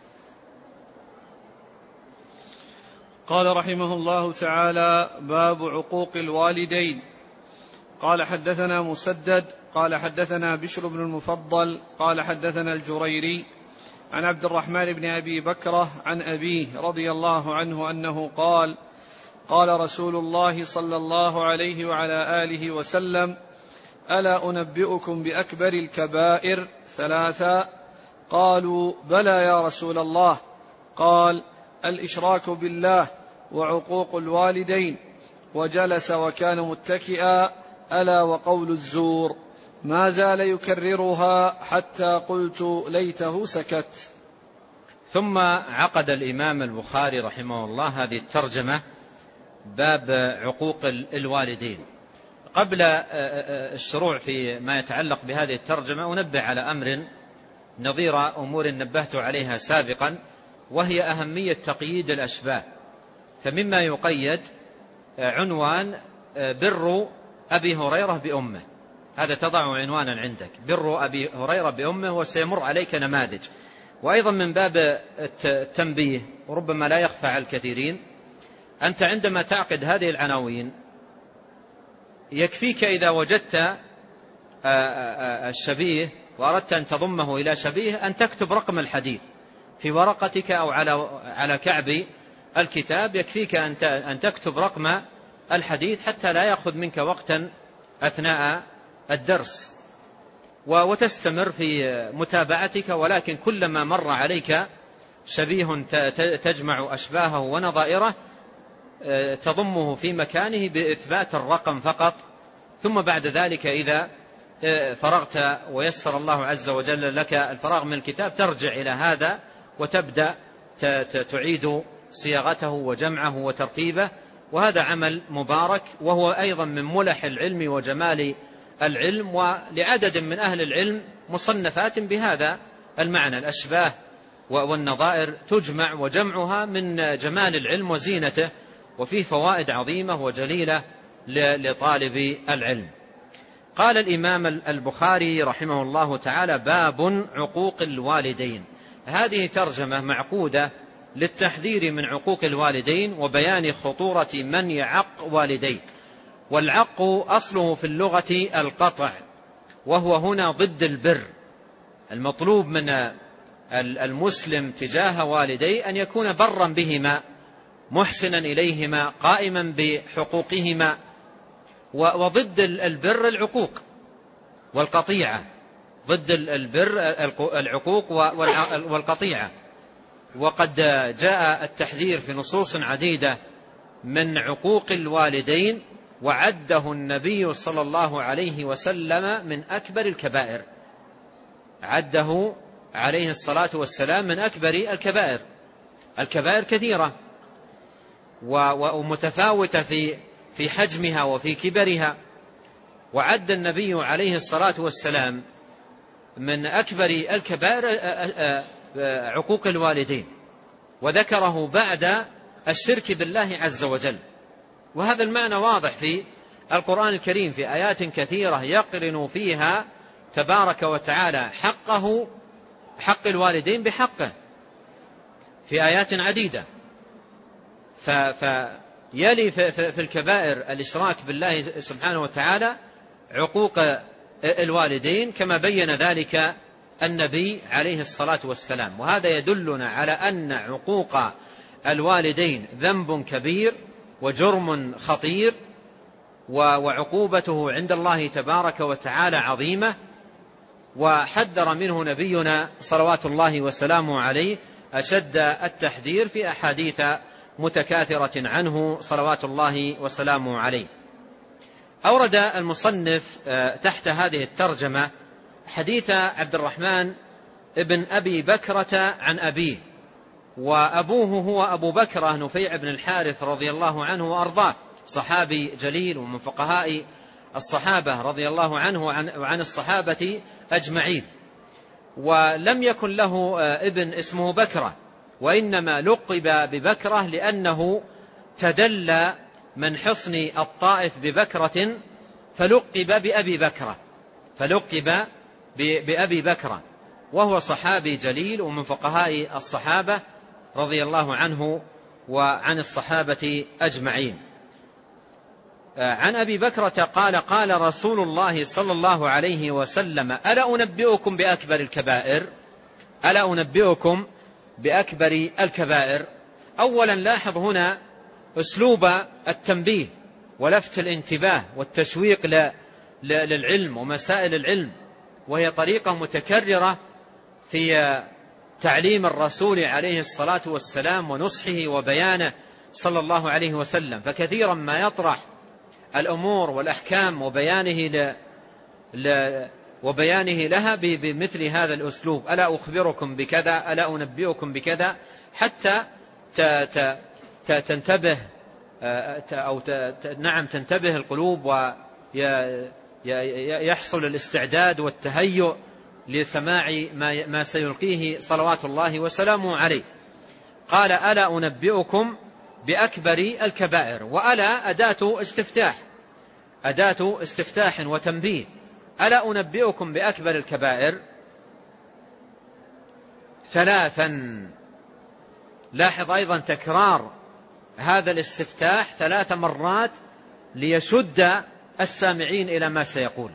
قال رحمه الله تعالى: باب عقوق الوالدين. قال حدثنا مسدد قال حدثنا بشر بن المفضل قال حدثنا الجريري عن عبد الرحمن بن أبي بكرة عن أبيه رضي الله عنه أنه قال: قال رسول الله صلى الله عليه وعلى آله وسلم: ألا أنبئكم بأكبر الكبائر ثلاثا؟ قالوا: بلى يا رسول الله. قال: الإشراك بالله وعقوق الوالدين. وجلس وكان متكئا: ألا وقول الزور. ما زال يكررها حتى قلت ليته سكت. ثم عقد الإمام البخاري رحمه الله هذه الترجمة: باب عقوق الوالدين. قبل الشروع في ما يتعلق بهذه الترجمة أنبه على أمر نظير أمور نبهت عليها سابقا، وهي أهمية تقييد الأشباه. فمما يقيد عنوان بر أبي هريرة بأمه، هذا تضع عنوانا عندك: بر أبي هريرة بأمه، وسيمر عليك نماذج. وأيضا من باب التنبيه وربما لا يخفى على الكثيرين، أنت عندما تعقد هذه العناوين يكفيك إذا وجدت الشبيه وأردت أن تضمه إلى شبيه أن تكتب رقم الحديث في ورقتك أو على على كعب الكتاب، يكفيك أن تكتب رقم الحديث حتى لا يأخذ منك وقتا أثناء الدرس، وتستمر في متابعتك. ولكن كلما مر عليك شبيه تجمع أشباهه ونظائره تضمه في مكانه بإثبات الرقم فقط، ثم بعد ذلك إذا فرغت ويسر الله عز وجل لك الفراغ من الكتاب ترجع إلى هذا وتبدأ تعيد صياغته وجمعه وترتيبه. وهذا عمل مبارك، وهو أيضا من ملح العلم وجمال العلم. ولعدد من أهل العلم مصنفات بهذا المعنى: الأشباه والنظائر تجمع، وجمعها من جمال العلم وزينته، وفيه فوائد عظيمة وجليلة لطالب العلم. قال الإمام البخاري رحمه الله تعالى: باب عقوق الوالدين. هذه ترجمة معقودة للتحذير من عقوق الوالدين وبيان خطورة من يعق والديه. والعق أصله في اللغة القطع، وهو هنا ضد البر. المطلوب من المسلم تجاه والديه أن يكون برا بهما، محسنا إليهما، قائما بحقوقهما. وضد البر العقوق والقطيعة، ضد البر العقوق والقطيعة. وقد جاء التحذير في نصوص عديدة من عقوق الوالدين، وعده النبي صلى الله عليه وسلم من أكبر الكبائر، عده عليه الصلاة والسلام من أكبر الكبائر. الكبائر كثيرة ومتفاوتة في في حجمها وفي كبرها، وعد النبي عليه الصلاة والسلام من أكبر الكبائر عقوق الوالدين، وذكره بعد الشرك بالله عز وجل. وهذا المعنى واضح في القرآن الكريم في آيات كثيرة يقرن فيها تبارك وتعالى حقه، حق الوالدين بحقه، في آيات عديدة. فيلي في الكبائر الإشراك بالله سبحانه وتعالى عقوق الوالدين، كما بين ذلك النبي عليه الصلاة والسلام. وهذا يدلنا على أن عقوق الوالدين ذنب كبير وجرم خطير، وعقوبته عند الله تبارك وتعالى عظيمة. وحذر منه نبينا صلوات الله وسلامه عليه أشد التحذير في أحاديث متكاثرة عنه صلوات الله وسلامه عليه. أورد المصنف تحت هذه الترجمة حديث عبد الرحمن ابن أبي بكرة عن أبيه، وأبوه هو أبو بكرة نفيع بن الحارث رضي الله عنه وأرضاه، صحابي جليل ومن فقهاء الصحابة رضي الله عنه وعن الصحابة أجمعين. ولم يكن له ابن اسمه بكرة، وإنما لقب ببكرة لأنه تدلى من حصن الطائف ببكرة فلقب بأبي بكرة فلقب بأبي بكرة وهو صحابي جليل ومن فقهاء الصحابة رضي الله عنه وعن الصحابة أجمعين. عن أبي بكرة قال قال رسول الله صلى الله عليه وسلم ألا أنبئكم بأكبر الكبائر ألا أنبئكم بأكبر الكبائر. أولا لاحظ هنا أسلوب التنبيه ولفت الانتباه والتشويق للعلم ومسائل العلم، وهي طريقة متكررة في تعليم الرسول عليه الصلاة والسلام ونصحه وبيانه صلى الله عليه وسلم. فكثيرا ما يطرح الأمور والأحكام وبيانه, ل... ل... وبيانه لها بمثل هذا الأسلوب: ألا أخبركم بكذا، ألا أنبئكم بكذا، حتى ت... ت... ت... تنتبه أو ت... نعم تنتبه القلوب ويحصل الاستعداد والتهيؤ لسماع ما... ما سيلقيه صلوات الله وسلامه عليه. قال ألا أنبئكم بأكبر الكبائر، وألا أداة استفتاح أداة استفتاح وتنبيه. ألا أنبئكم بأكبر الكبائر ثلاثا. لاحظ أيضا تكرار هذا الاستفتاح ثلاث مرات ليشد السامعين إلى ما سيقول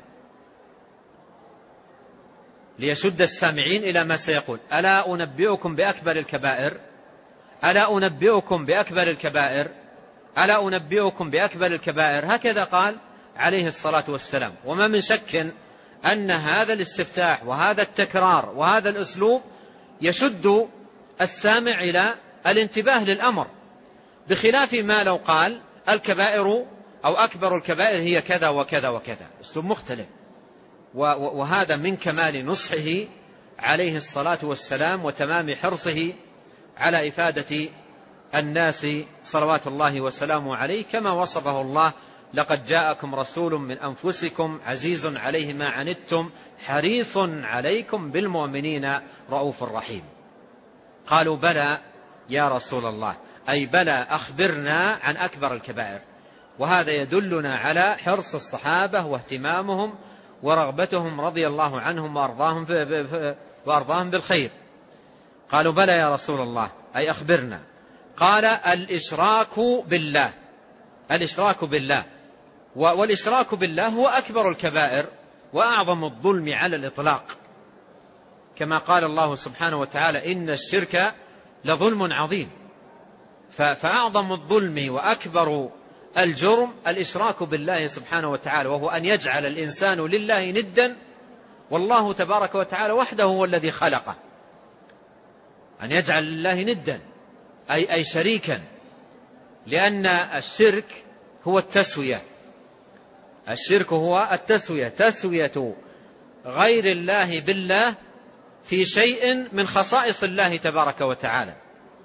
ليشد السامعين إلى ما سيقول ألا أنبئكم بأكبر الكبائر ألا أنبئكم بأكبر الكبائر ألا أنبئكم بأكبر الكبائر. هكذا قال عليه الصلاة والسلام. وما من شك أن هذا الاستفتاح وهذا التكرار وهذا الأسلوب يشد السامع إلى الانتباه للأمر، بخلاف ما لو قال الكبائر أو أكبر الكبائر هي كذا وكذا وكذا، أسلوب مختلف. وهذا من كمال نصحه عليه الصلاة والسلام وتمام حرصه على إفادة الناس صلوات الله وسلامه عليه، كما وصفه الله: لقد جاءكم رسول من أنفسكم عزيز عليه ما عنتم حريص عليكم بالمؤمنين رؤوف رحيم. قالوا بلى يا رسول الله، أي بلى أخبرنا عن أكبر الكبائر. وهذا يدلنا على حرص الصحابة واهتمامهم ورغبتهم رضي الله عنهم وأرضاهم, وأرضاهم بالخير. قالوا بلى يا رسول الله، أي أخبرنا. قال الإشراك بالله الإشراك بالله والإشراك بالله هو أكبر الكبائر وأعظم الظلم على الإطلاق، كما قال الله سبحانه وتعالى: إن الشرك لظلم عظيم. فأعظم الظلم وأكبر الجرم الإشراك بالله سبحانه وتعالى، وهو أن يجعل الإنسان لله ندا والله تبارك وتعالى وحده هو الذي خلقه. أن يجعل لله ندا أي, أي شريكا، لأن الشرك هو التسوية الشرك هو التسوية تسوية غير الله بالله في شيء من خصائص الله تبارك وتعالى.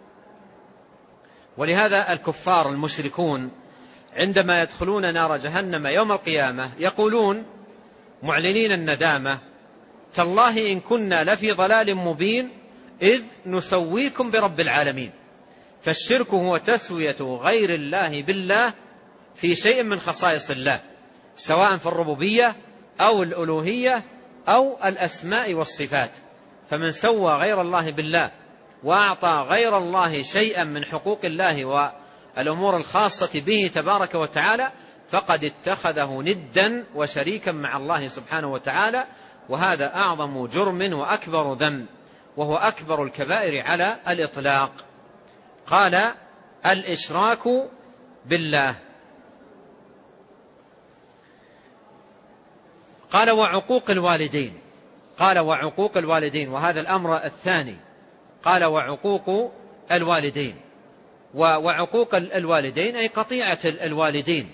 ولهذا الكفار المشركون عندما يدخلون نار جهنم يوم القيامة يقولون معلنين الندامة: تالله إن كنا لفي ضلال مبين إذ نسويكم برب العالمين. فالشرك هو تسوية غير الله بالله في شيء من خصائص الله، سواء في الربوبية أو الألوهية أو الأسماء والصفات. فمن سوى غير الله بالله وأعطى غير الله شيئا من حقوق الله والأمور الخاصة به تبارك وتعالى فقد اتخذه ندا وشريكا مع الله سبحانه وتعالى، وهذا أعظم جرم وأكبر ذنب، وهو أكبر الكبائر على الإطلاق. قال الإشراك بالله. قال وعقوق الوالدين قال وعقوق الوالدين وهذا الأمر الثاني. قال وعقوق الوالدين وعقوق الوالدين أي قطيعة الوالدين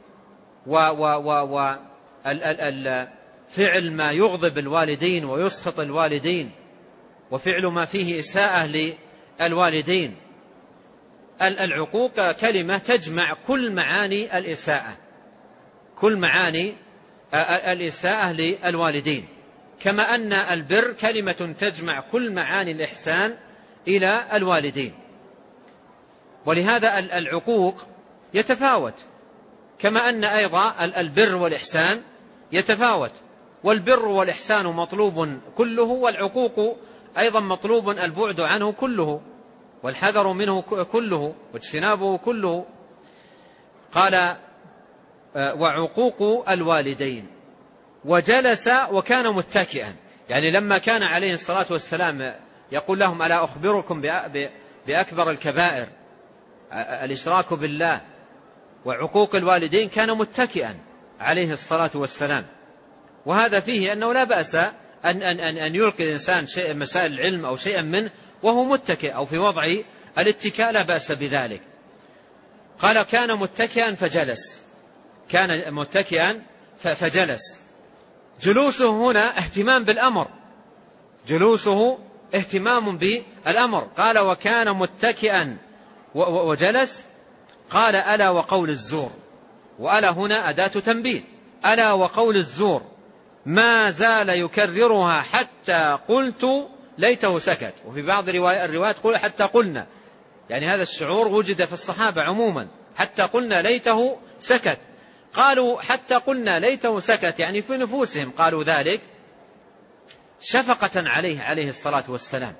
وفعل ما يغضب الوالدين ويسخط الوالدين، وفعل ما فيه إساءة للوالدين. العقوق كلمة تجمع كل معاني الإساءة، كل معاني الإساءة للوالدين، كما أن البر كلمة تجمع كل معاني الإحسان إلى الوالدين. ولهذا العقوق يتفاوت، كما أن أيضا البر والإحسان يتفاوت، والبر والإحسان مطلوب كله، والعقوق أيضا مطلوب البعد عنه كله، والحذر منه كله، واجتنابه كله. قال وعقوق الوالدين. وجلس وكان متكئا، يعني لما كان عليه الصلاة والسلام يقول لهم ألا أخبركم بأكبر الكبائر الإشراك بالله وعقوق الوالدين، كان متكئا عليه الصلاة والسلام. وهذا فيه أنه لا بأس أن, أن, أن, أن يلقي الإنسان شيء مسائل العلم أو شيئا منه وهو متكئ أو في وضع الاتكاء، لا بأس بذلك. قال كان متكئا فجلس، كان متكئا فجلس. جلوسه هنا اهتمام بالأمر، جلوسه اهتمام بالأمر. قال وكان متكئا وجلس. قال ألا وقول الزور، وألا هنا أداة تنبيه، ألا وقول الزور ما زال يكررها حتى قلت ليته سكت. وفي بعض الروايات قل حتى قلنا، يعني هذا الشعور وجد في الصحابة عموما، حتى قلنا ليته سكت. قالوا حتى قلنا ليته سكت، يعني في نفوسهم قالوا ذلك شفقة عليه عليه الصلاة والسلام،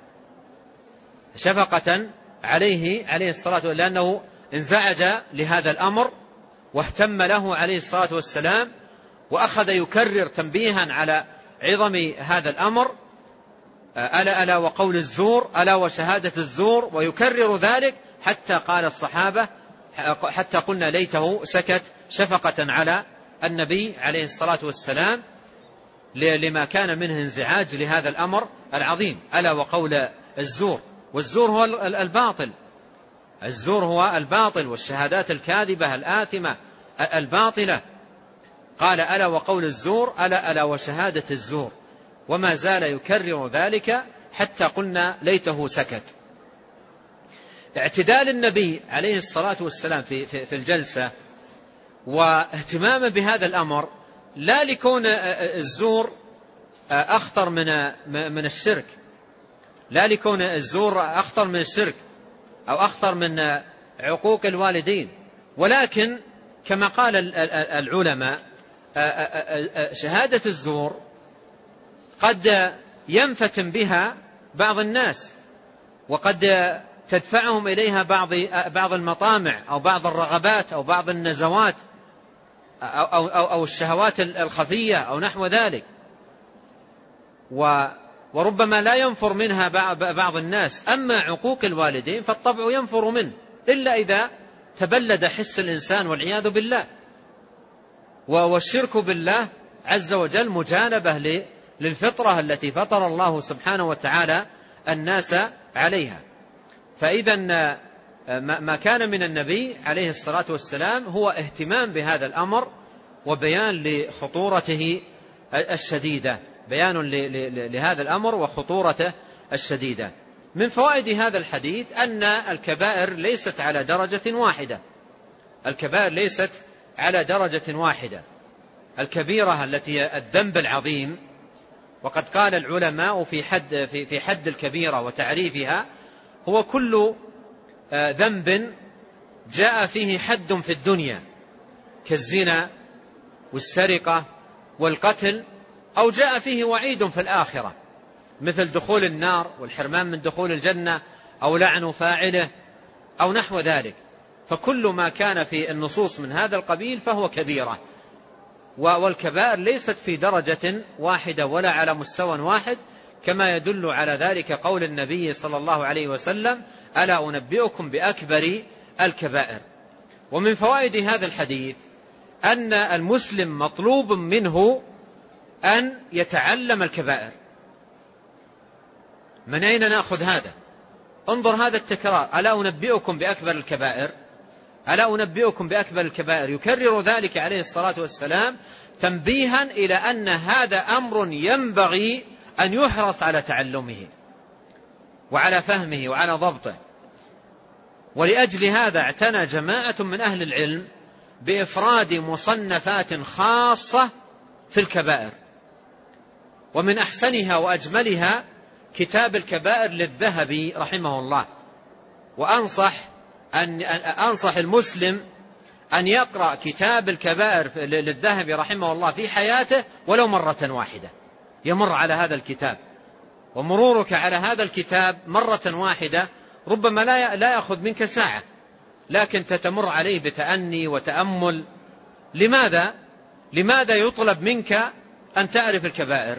شفقة عليه عليه الصلاة والسلام، لأنه انزعج لهذا الأمر واهتم له عليه الصلاة والسلام، وأخذ يكرر تنبيها على عظم هذا الأمر، ألا ألا وقول الزور، ألا وشهادة الزور، ويكرر ذلك حتى قال الصحابة حتى قلنا ليته سكت، شفقة على النبي عليه الصلاة والسلام لما كان منه انزعاج لهذا الأمر العظيم. ألا وقول الزور، والزور هو الباطل، الزور هو الباطل والشهادات الكاذبة الآثمة الباطلة. قال ألا وقول الزور، ألا ألا وشهادة الزور، وما زال يكرر ذلك حتى قلنا ليته سكت. اعتدال النبي عليه الصلاة والسلام في, في, في الجلسة واهتمامه بهذا الأمر، لا لكون الزور أخطر من من الشرك، لا لكون الزور أخطر من الشرك أو أخطر من عقوق الوالدين، ولكن كما قال العلماء شهادة الزور قد ينفتن بها بعض الناس، وقد تدفعهم إليها بعض بعض المطامع أو بعض الرغبات أو بعض النزوات أو, أو, أو الشهوات الخفية أو نحو ذلك، وربما لا ينفر منها بعض الناس. أما عقوق الوالدين فالطبع ينفر منه إلا إذا تبلد حس الإنسان والعياذ بالله. والشرك بالله عز وجل مجانبة للفطرة التي فطر الله سبحانه وتعالى الناس عليها. فإذا ما كان من النبي عليه الصلاة والسلام هو اهتمام بهذا الأمر وبيان لخطورته الشديدة، بيان لهذا الأمر وخطورته الشديدة. من فوائد هذا الحديث أن الكبائر ليست على درجة واحدة، الكبائر ليست على درجة واحدة. الكبيرة التي الذنب العظيم، وقد قال العلماء في حد في حد الكبيرة وتعريفها، هو كل ذنب جاء فيه حد في الدنيا كالزنا والسرقة والقتل، أو جاء فيه وعيد في الآخرة مثل دخول النار والحرمان من دخول الجنة أو لعن فاعله أو نحو ذلك. فكل ما كان في النصوص من هذا القبيل فهو كبيرة. والكبائر ليست في درجة واحدة ولا على مستوى واحد، كما يدل على ذلك قول النبي صلى الله عليه وسلم ألا أنبئكم بأكبر الكبائر. ومن فوائد هذا الحديث أن المسلم مطلوب منه أن يتعلم الكبائر. من أين نأخذ هذا؟ انظر هذا التكرار، ألا أنبئكم بأكبر الكبائر، ألا أنبئكم بأكبر الكبائر، يكرر ذلك عليه الصلاة والسلام تنبيها إلى أن هذا أمر ينبغي أن يحرص على تعلمه وعلى فهمه وعلى ضبطه. ولأجل هذا اعتنى جماعة من أهل العلم بإفراد مصنفات خاصة في الكبائر، ومن أحسنها وأجملها كتاب الكبائر للذهبي رحمه الله. وأنصح أن أنصح المسلم أن يقرأ كتاب الكبائر للذهبي رحمه الله في حياته ولو مرة واحدة، يمر على هذا الكتاب. ومرورك على هذا الكتاب مرة واحدة ربما لا لا يأخذ منك ساعة، لكن تتمر عليه بتأني وتأمل. لماذا؟ لماذا يطلب منك أن تعرف الكبائر؟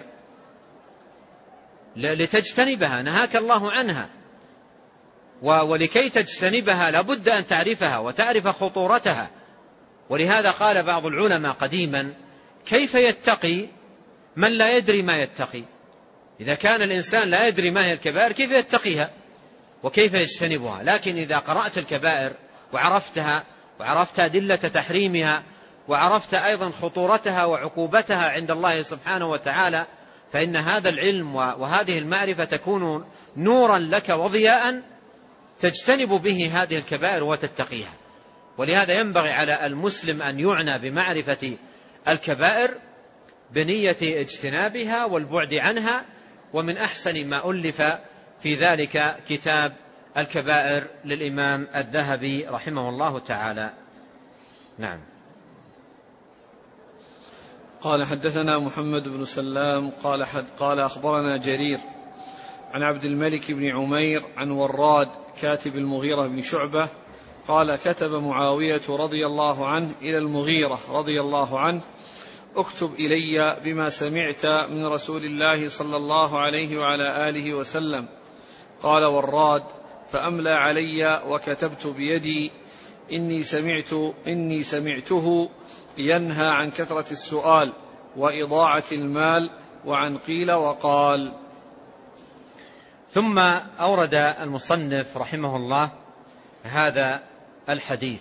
لتجتنبها، نهاك الله عنها، ولكي تجتنبها لابد أن تعرفها وتعرف خطورتها. ولهذا قال بعض العلماء قديما: كيف يتقي من لا يدري ما يتقي؟ إذا كان الإنسان لا يدري ما هي الكبائر كيف يتقيها وكيف يجتنبها؟ لكن إذا قرأت الكبائر وعرفتها وعرفت أدلة تحريمها وعرفت أيضا خطورتها وعقوبتها عند الله سبحانه وتعالى، فإن هذا العلم وهذه المعرفة تكون نورا لك وضياء تجتنب به هذه الكبائر وتتقيها. ولهذا ينبغي على المسلم أن يعنى بمعرفة الكبائر بنية اجتنابها والبعد عنها. ومن أحسن ما ألف في ذلك كتاب الكبائر للإمام الذهبي رحمه الله تعالى. نعم. قال: حدثنا محمد بن سلام قال حد قال أخبرنا جرير عن عبد الملك بن عمير عن وراد كاتب المغيرة بن شعبة قال: كتب معاوية رضي الله عنه إلى المغيرة رضي الله عنه: اكتب إلي بما سمعت من رسول الله صلى الله عليه وعلى آله وسلم. قال وراد: فأملى علي وكتبت بيدي: إني سمعت إني سمعته ينهى عن كثرة السؤال وإضاعة المال وعن قيل وقال. ثم أورد المصنف رحمه الله هذا الحديث،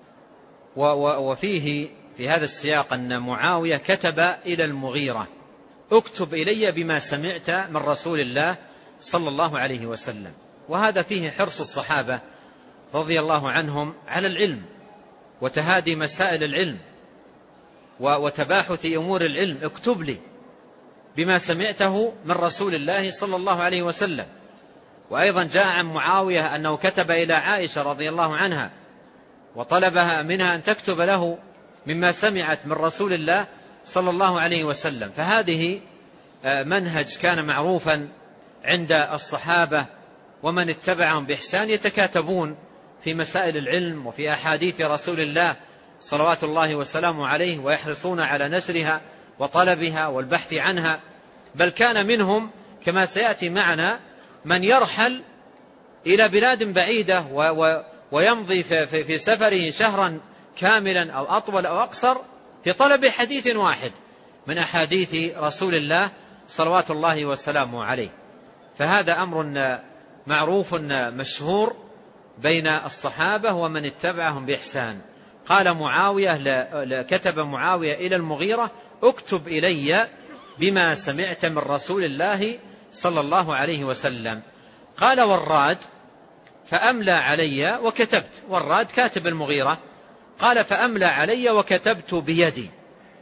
وفيه في هذا السياق أن معاوية كتب إلى المغيرة: اكتب إلي بما سمعت من رسول الله صلى الله عليه وسلم. وهذا فيه حرص الصحابة رضي الله عنهم على العلم وتهادي مسائل العلم وتباحث أمور العلم. اكتب لي بما سمعته من رسول الله صلى الله عليه وسلم. وأيضا جاء عن معاوية أنه كتب إلى عائشة رضي الله عنها وطلبها منها أن تكتب له مما سمعت من رسول الله صلى الله عليه وسلم. فهذه منهج كان معروفا عند الصحابة ومن اتبعهم بإحسان، يتكاتبون في مسائل العلم وفي أحاديث رسول الله صلوات الله وسلامه عليه، ويحرصون على نشرها وطلبها والبحث عنها. بل كان منهم كما سيأتي معنا من يرحل إلى بلاد بعيدة ويمضي في سفره شهرا كاملا أو أطول أو أقصر في طلب حديث واحد من أحاديث رسول الله صلوات الله وسلامه عليه. فهذا أمر معروف مشهور بين الصحابة ومن اتبعهم بإحسان. قال معاوية كتب معاوية إلى المغيرة: اكتب إلي بما سمعت من رسول الله صلى الله عليه وسلم. قال وراد: فأملى علي وكتبت. وراد كاتب المغيرة قال: فأملى علي وكتبت بيدي: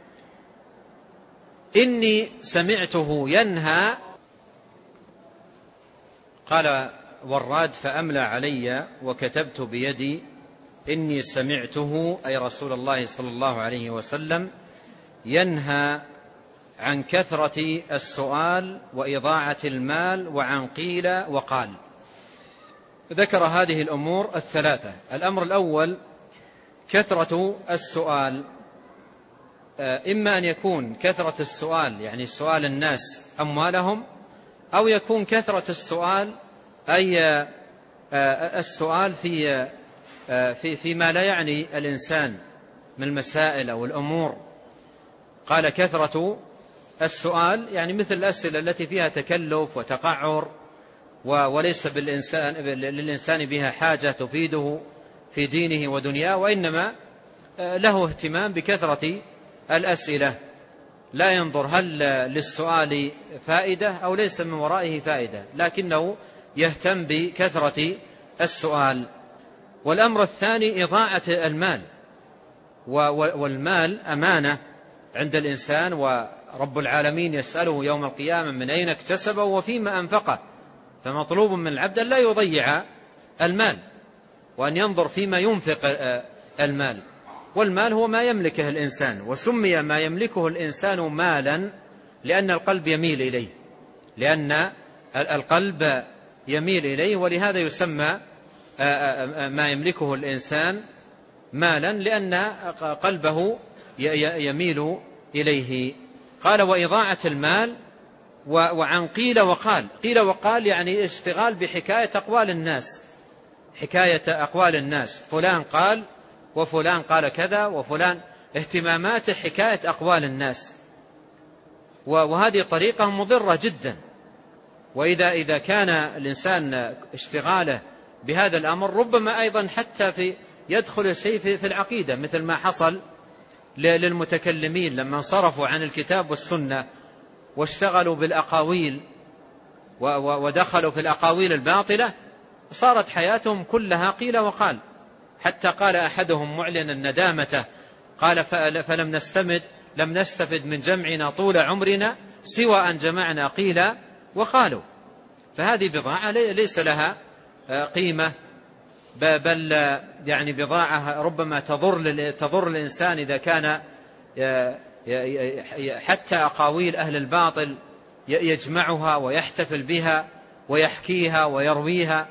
إني سمعته ينهى. قال وراد: فأملى علي وكتبت بيدي إني سمعته أي رسول الله صلى الله عليه وسلم ينهى عن كثرة السؤال وإضاعة المال وعن قيل وقال. ذكر هذه الأمور الثلاثة. الأمر الأول كثرة السؤال، إما أن يكون كثرة السؤال يعني سؤال الناس أموالهم، أو يكون كثرة السؤال أي السؤال في في فيما لا يعني الإنسان من المسائل أو الأمور. قال: كثرة السؤال يعني مثل الأسئلة التي فيها تكلف وتقعر وليس بالإنسان للإنسان بها حاجة تفيده في دينه ودنياه، وإنما له اهتمام بكثرة الأسئلة، لا ينظر هل للسؤال فائدة أو ليس من ورائه فائدة، لكنه يهتم بكثرة السؤال. والأمر الثاني إضاعة المال، والمال أمانة عند الإنسان، ورب العالمين يسأله يوم القيامة من أين اكتسبه وفيما أنفقه، فمطلوب من العبد لا يضيع المال وأن ينظر فيما ينفق المال. والمال هو ما يملكه الإنسان، وسمي ما يملكه الإنسان مالا لأن القلب يميل إليه، لأن القلب يميل إليه، ولهذا يسمى ما يملكه الإنسان مالا لأن قلبه يميل إليه. قال وإضاعة المال وعن قيل وقال. قيل وقال يعني اشتغال بحكاية أقوال الناس، حكاية أقوال الناس، فلان قال وفلان قال كذا وفلان، اهتماماته حكاية أقوال الناس، وهذه طريقة مضرة جدا. وإذا إذا كان الإنسان اشتغاله بهذا الأمر ربما أيضا حتى في يدخل الشيء في العقيدة، مثل ما حصل للمتكلمين لما انصرفوا عن الكتاب والسنة واشتغلوا بالأقاويل ودخلوا في الأقاويل الباطلة، صارت حياتهم كلها قيل وقال، حتى قال أحدهم معلنا ندامته قال فلم نستمد لم نستفد من جمعنا طول عمرنا سوى أن جمعنا قيل وقالوا. فهذه بضاعة ليس لها قيمة، بل يعني بضاعة ربما تضر تضر الإنسان إذا كان حتى أقاويل أهل الباطل يجمعها ويحتفل بها ويحكيها ويرويها.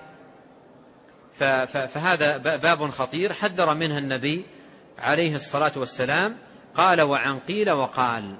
فهذا باب خطير حذر منه النبي عليه الصلاة والسلام. قال وعن قيل وقال.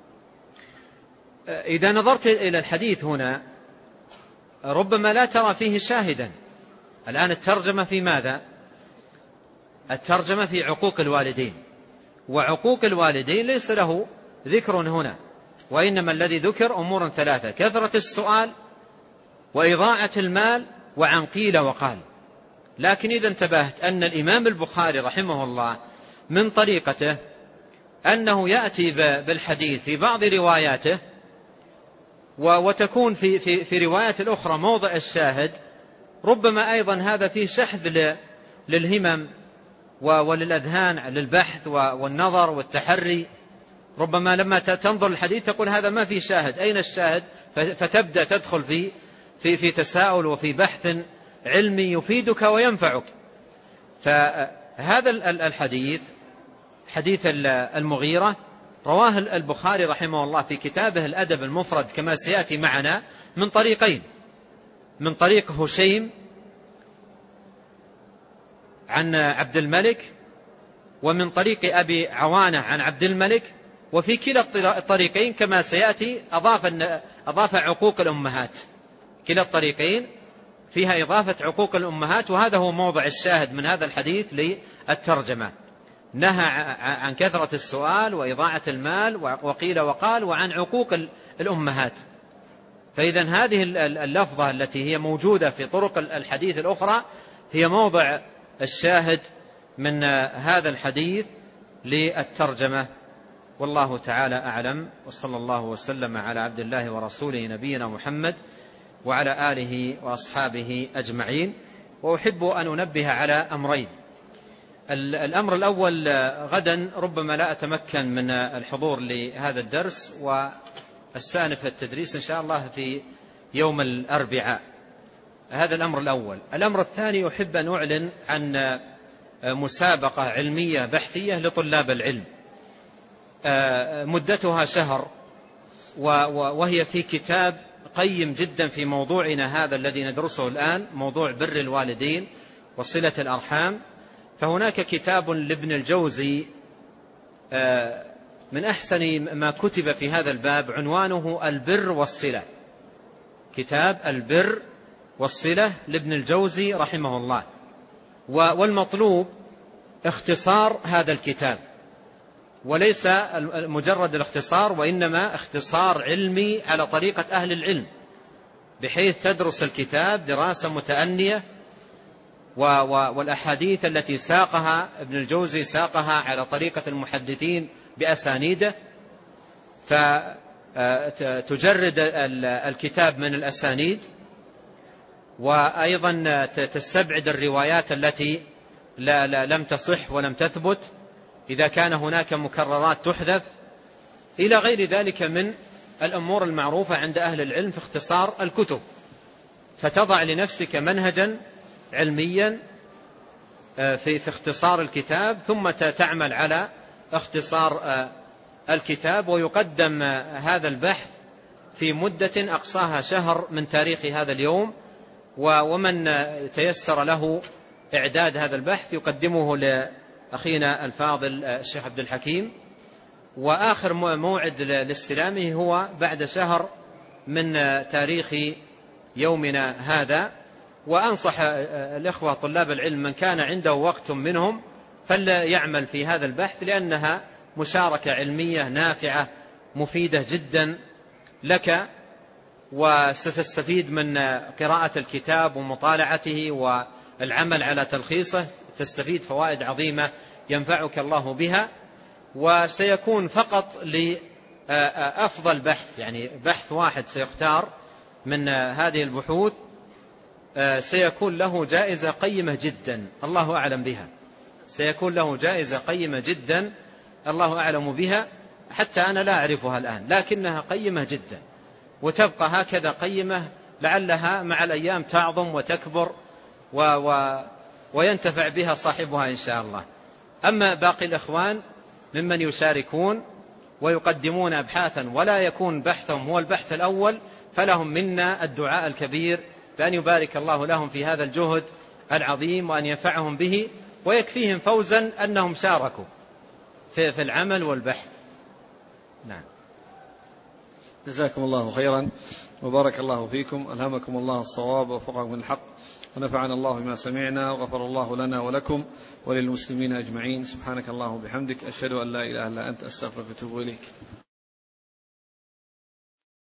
إذا نظرت إلى الحديث هنا ربما لا ترى فيه شاهدا. الآن الترجمة في ماذا؟ الترجمة في عقوق الوالدين، وعقوق الوالدين ليس له ذكر هنا، وإنما الذي ذكر أمور ثلاثة: كثرة السؤال، وإضاعة المال، وعن قيل وقال. لكن إذا انتبهت أن الإمام البخاري رحمه الله من طريقته أنه يأتي بالحديث في بعض رواياته، وتكون في, في, في رواية الأخرى موضع الشاهد، ربما أيضا هذا فيه شحذ للهمم وللأذهان للبحث والنظر والتحري. ربما لما تنظر الحديث تقول هذا ما في شاهد، أين الشاهد؟ فتبدأ تدخل في, في, في تساؤل وفي بحث علمي يفيدك وينفعك. فهذا الحديث حديث المغيرة رواه البخاري رحمه الله في كتابه الأدب المفرد كما سيأتي معنا من طريقين: من طريق هشيم عن عبد الملك، ومن طريق أبي عوانة عن عبد الملك. وفي كلا الطريقين كما سيأتي أضاف, أضاف عقوق الأمهات. كلا الطريقين فيها إضافة عقوق الأمهات، وهذا هو موضع الشاهد من هذا الحديث للترجمة. نهى عن كثرة السؤال وإضاعة المال وقيل وقال وعن عقوق الأمهات. فإذا هذه اللفظة التي هي موجودة في طرق الحديث الأخرى هي موضع الشاهد من هذا الحديث للترجمة. والله تعالى أعلم، وصلى الله وسلم على عبد الله ورسوله نبينا محمد وعلى آله وأصحابه أجمعين. وأحب أن أنبه على أمرين. الأمر الأول، غدا ربما لا أتمكن من الحضور لهذا الدرس، واستأنف التدريس إن شاء الله في يوم الأربعاء. هذا الأمر الأول. الأمر الثاني، أحب أن أعلن عن مسابقة علمية بحثية لطلاب العلم، مدتها شهر، وهي في كتاب قيم جدا في موضوعنا هذا الذي ندرسه الآن، موضوع بر الوالدين وصلة الأرحام. فهناك كتاب لابن الجوزي من أحسن ما كتب في هذا الباب، عنوانه البر والصلة. كتاب البر والصلة لابن الجوزي رحمه الله. والمطلوب اختصار هذا الكتاب، وليس مجرد الاختصار، وإنما اختصار علمي على طريقة أهل العلم، بحيث تدرس الكتاب دراسة متأنية، والأحاديث التي ساقها ابن الجوزي ساقها على طريقة المحدثين بأسانيده، فتجرد الكتاب من الأسانيد، وأيضا تستبعد الروايات التي لا لا لم تصح ولم تثبت، إذا كان هناك مكررات تحذف، إلى غير ذلك من الأمور المعروفة عند أهل العلم في اختصار الكتب. فتضع لنفسك منهجا علميا في في اختصار الكتاب، ثم تعمل على اختصار الكتاب، ويقدم هذا البحث في مدة أقصاها شهر من تاريخ هذا اليوم، ومن تيسر له إعداد هذا البحث يقدمه لأخينا الفاضل الشيخ عبد الحكيم، وآخر موعد لاستلامه هو بعد شهر من تاريخ يومنا هذا. وأنصح الإخوة طلاب العلم من كان عنده وقت منهم فليعمل في هذا البحث، لأنها مشاركة علمية نافعة مفيدة جدا لك، وستستفيد من قراءة الكتاب ومطالعته والعمل على تلخيصه، تستفيد فوائد عظيمة ينفعك الله بها. وسيكون فقط لأفضل بحث، يعني بحث واحد سيختار من هذه البحوث سيكون له جائزة قيمة جدا الله أعلم بها، سيكون له جائزة قيمة جدا الله أعلم بها، حتى أنا لا أعرفها الآن، لكنها قيمة جدا، وتبقى هكذا قيمة، لعلها مع الأيام تعظم وتكبر و و وينتفع بها صاحبها إن شاء الله. أما باقي الإخوان ممن يشاركون ويقدمون أبحاثا ولا يكون بحثهم هو البحث الأول، فلهم منا الدعاء الكبير بأن يبارك الله لهم في هذا الجهد العظيم، وأن ينفعهم به، ويكفيهم فوزا أنهم شاركوا في, في العمل والبحث. نعم. جزاكم الله خيرا وبارك الله فيكم، ألهمكم الله الصواب ووفقكم الحق، ونفعنا الله بما سمعنا، وغفر الله لنا ولكم وللمسلمين أجمعين. سبحانك اللهم وبحمدك، أشهد أن لا إله إلا أنت، أستغفرك وأتوب إليك.